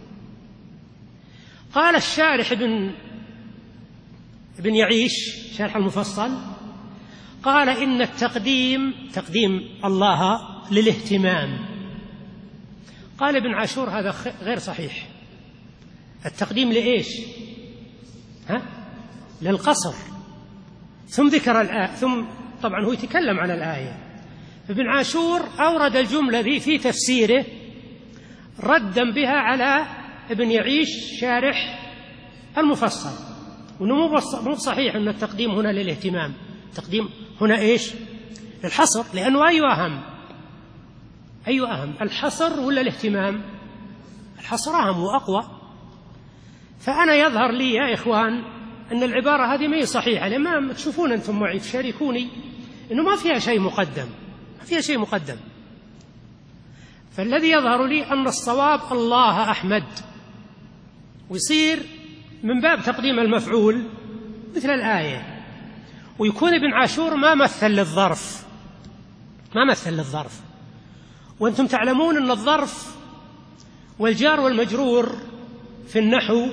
قال الشارح ابن يعيش شارح المفصل قال إن التقديم تقديم الله للاهتمام. قال ابن عاشور هذا غير صحيح، التقديم لإيش؟ للقصر. ثم ذكر الآية، ثم طبعا هو يتكلم على الآية. ابن عاشور أورد الجملة ذي في تفسيره ردا بها على ابن يعيش شارح المفصل، وإنه مو صحيح أن التقديم هنا للاهتمام، التقديم هنا إيش؟ للحصر، لأنه أي أهم الحصر ولا الاهتمام؟ الحصر أهم وأقوى. فأنا يظهر لي يا إخوان أن العبارة هذه ما هي صحيحة، لما تشوفون أنتم معي تشاركوني إنه ما فيها شيء مقدم، ما فيها شيء مقدم. فالذي يظهر لي أن الصواب الله أحمد، ويصير من باب تقديم المفعول مثل الآية، ويكون ابن عاشور ما مثل للظرف، وأنتم تعلمون أن الظرف والجار والمجرور في النحو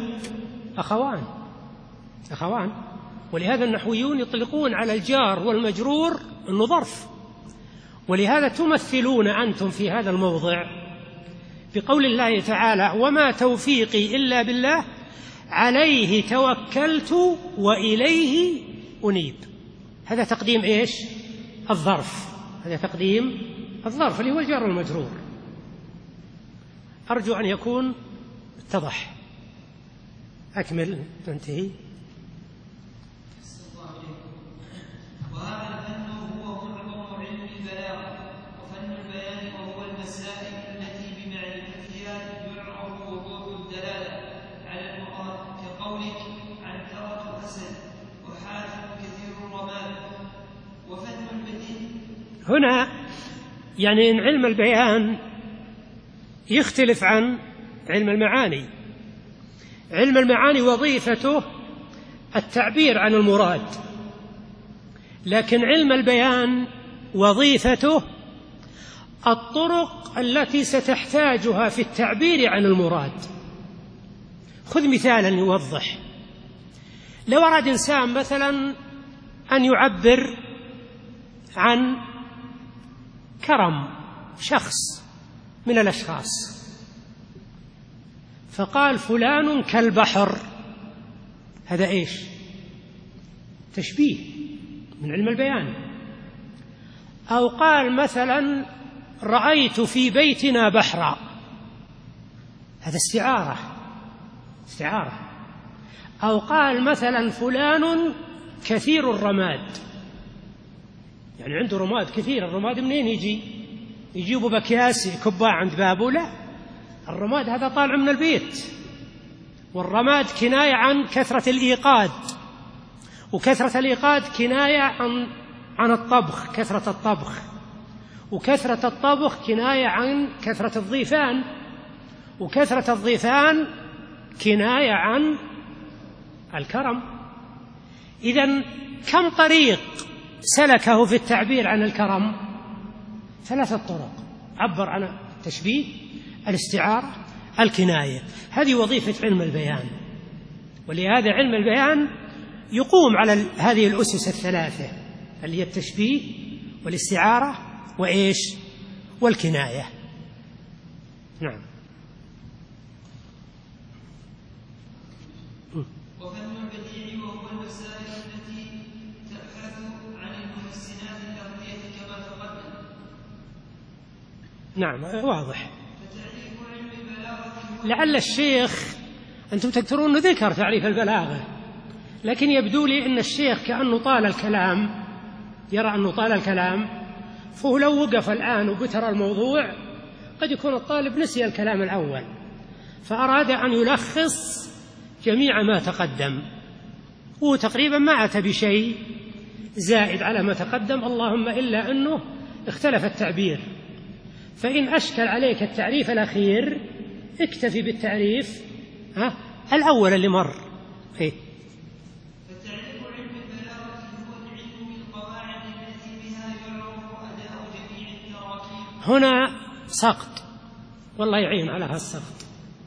أخوان، ولهذا النحويون يطلقون على الجار والمجرور أنه ظرف. ولهذا تمثلون أنتم في هذا الموضع بقول الله تعالى وما توفيقي إلا بالله عليه توكلت وإليه أنيب. هذا تقديم إيش؟ الظرف، هذا تقديم الظرف اللي هو الجار والمجرور. أرجو أن يكون اتضح. أكمل تنتهي. وهذا الفن هو معظم علم البلاغة وفن البيان، وهو المسائل التي بمعرفتها يعرف وضوح الدلالة على المراد، كقولك عنترة أسد وحاتم كثير الرماد. وفن البديع هنا يعني إن علم البيان يختلف عن علم المعاني. علم المعاني وظيفته التعبير عن المراد، لكن علم البيان وظيفته الطرق التي ستحتاجها في التعبير عن المراد. خذ مثالا يوضح. لو أراد إنسان مثلا أن يعبر عن كرم شخص من الأشخاص، فقال فلان كالبحر، هذا إيش؟ تشبيه من علم البيان. أو قال مثلا رأيت في بيتنا بحرا، هذا استعارة. أو قال مثلا فلان كثير الرماد، يعني عنده رماد كثير. الرماد منين يجيبوا بأكياس يكبها عند بابه؟ لا، الرماد هذا طالع من البيت. والرماد كناية عن كثرة الإيقاد، وكثرة الإيقاد كناية عن الطبخ، كثرة الطبخ. وكثرة الطبخ كناية عن كثرة الضيفان، وكثرة الضيفان كناية عن الكرم. إذن كم طريق سلكه في التعبير عن الكرم؟ 3 طرق، عبر عن التشبيه، الاستعارة، الكناية. هذه وظيفة علم البيان، ولهذا علم البيان يقوم على هذه الأسس الثلاثة اللي هي التشبيه والاستعارة وإيش؟ والكناية. نعم. وفن البديع وهو المسائل التي تبحث عن المحسنات اللفظية كما تقدم. نعم واضح. فتعريف علم البلاغة لعل الشيخ، أنتم تذكرون أنه ذكر تعريف البلاغة، لكن يبدو لي أن الشيخ كأنه طال الكلام، يرى أنه طال الكلام، فهو لو وقف الآن وبتر الموضوع قد يكون الطالب نسي الكلام الأول، فأراد أن يلخص جميع ما تقدم، هو تقريبا ما أتى بشيء زائد على ما تقدم، اللهم إلا أنه اختلف التعبير. فإن أشكل عليك التعريف الأخير اكتفي بالتعريف الأول اللي مر. فتعريف علم البلاغة هو العلم بالقواعد التي بها يعرف أداء جميع التراكيب. هنا سقط، والله يعين على هالسقط.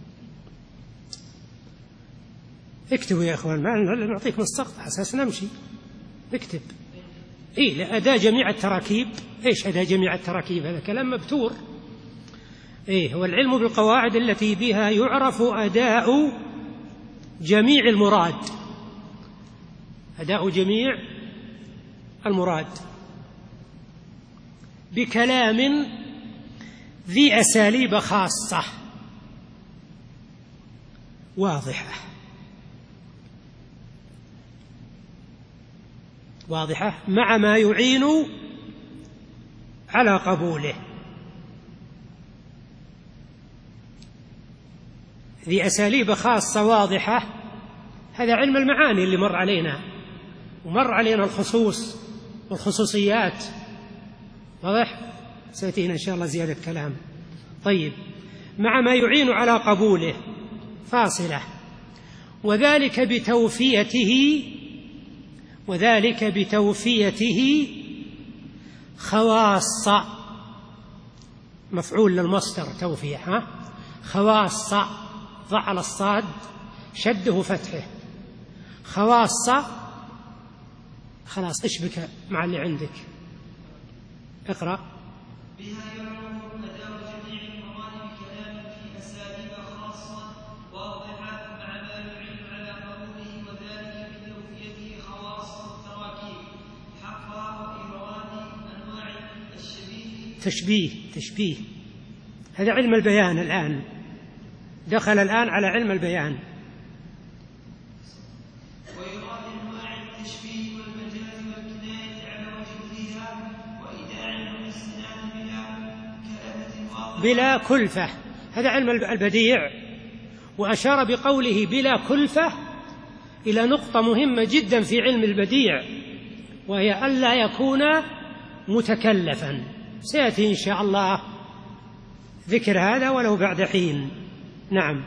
اكتبوا يا إخوان، ما نعطيكم السقط أساس نمشي، اكتب. لأداء جميع التراكيب. إيش أداء جميع التراكيب؟ هذا كلام مبتور. هو العلم بالقواعد التي بها يعرف أداء جميع المراد، أداء جميع المراد بكلام ذي أساليب خاصة واضحة مع ما يعين على قبوله. ذي أساليب خاصة واضحة، هذا علم المعاني اللي مر علينا، ومر علينا الخصوص والخصوصيات. واضح؟ سيأتينا إن شاء الله زيادة كلام. طيب، مع ما يعين على قبوله فاصلة، وذلك بتوفيته خواص، مفعول للمصدر توفية، خواص، ضع على الصاد شده فتحه، خواص. خلاص اشبك مع اللي عندك، اقرأ. بها يعرف أداء جميع المراد بكلام في أساليب خاصة واضحة مع ما يعين على قبوله، وذلك بتوفيته خواص التراكيب حقا وإيراد أنواع تشبيه. هذا علم البيان. الآن دخل على علم البيان. وإيراد أنواع التشبيه والمجاز والكناية على وجهها، وإيداع المحسنات بلا كلفة. هذا علم البديع، وأشار بقوله بلا كلفة إلى نقطة مهمة جدا في علم البديع، وهي ألا يكون متكلفا. سيأتي إن شاء الله ذكر هذا ولو بعد حين. نعم،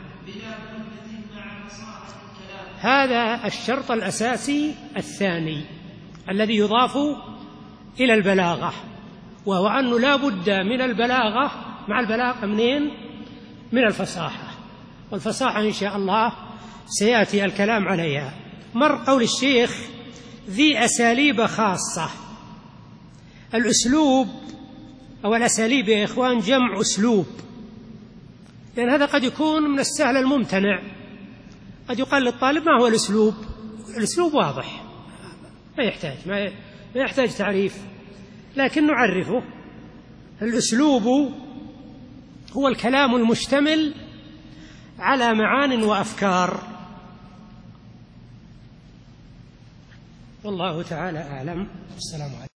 هذا الشرط الأساسي الثاني الذي يضاف إلى البلاغة، وهو أنه لا بد من البلاغة، مع البلاغة من الفصاحة، والفصاحة إن شاء الله سيأتي الكلام عليها. مر قول الشيخ ذي أساليب خاصة. الأسلوب أو الأساليب يا إخوان جمع أسلوب، لأن هذا قد يكون من السهل الممتنع. قد يقال للطالب ما هو الأسلوب؟ الأسلوب واضح، ما يحتاج تعريف، لكن نعرفه. الأسلوب هو الكلام المشتمل على معان وأفكار. والله تعالى أعلم. السلام عليكم.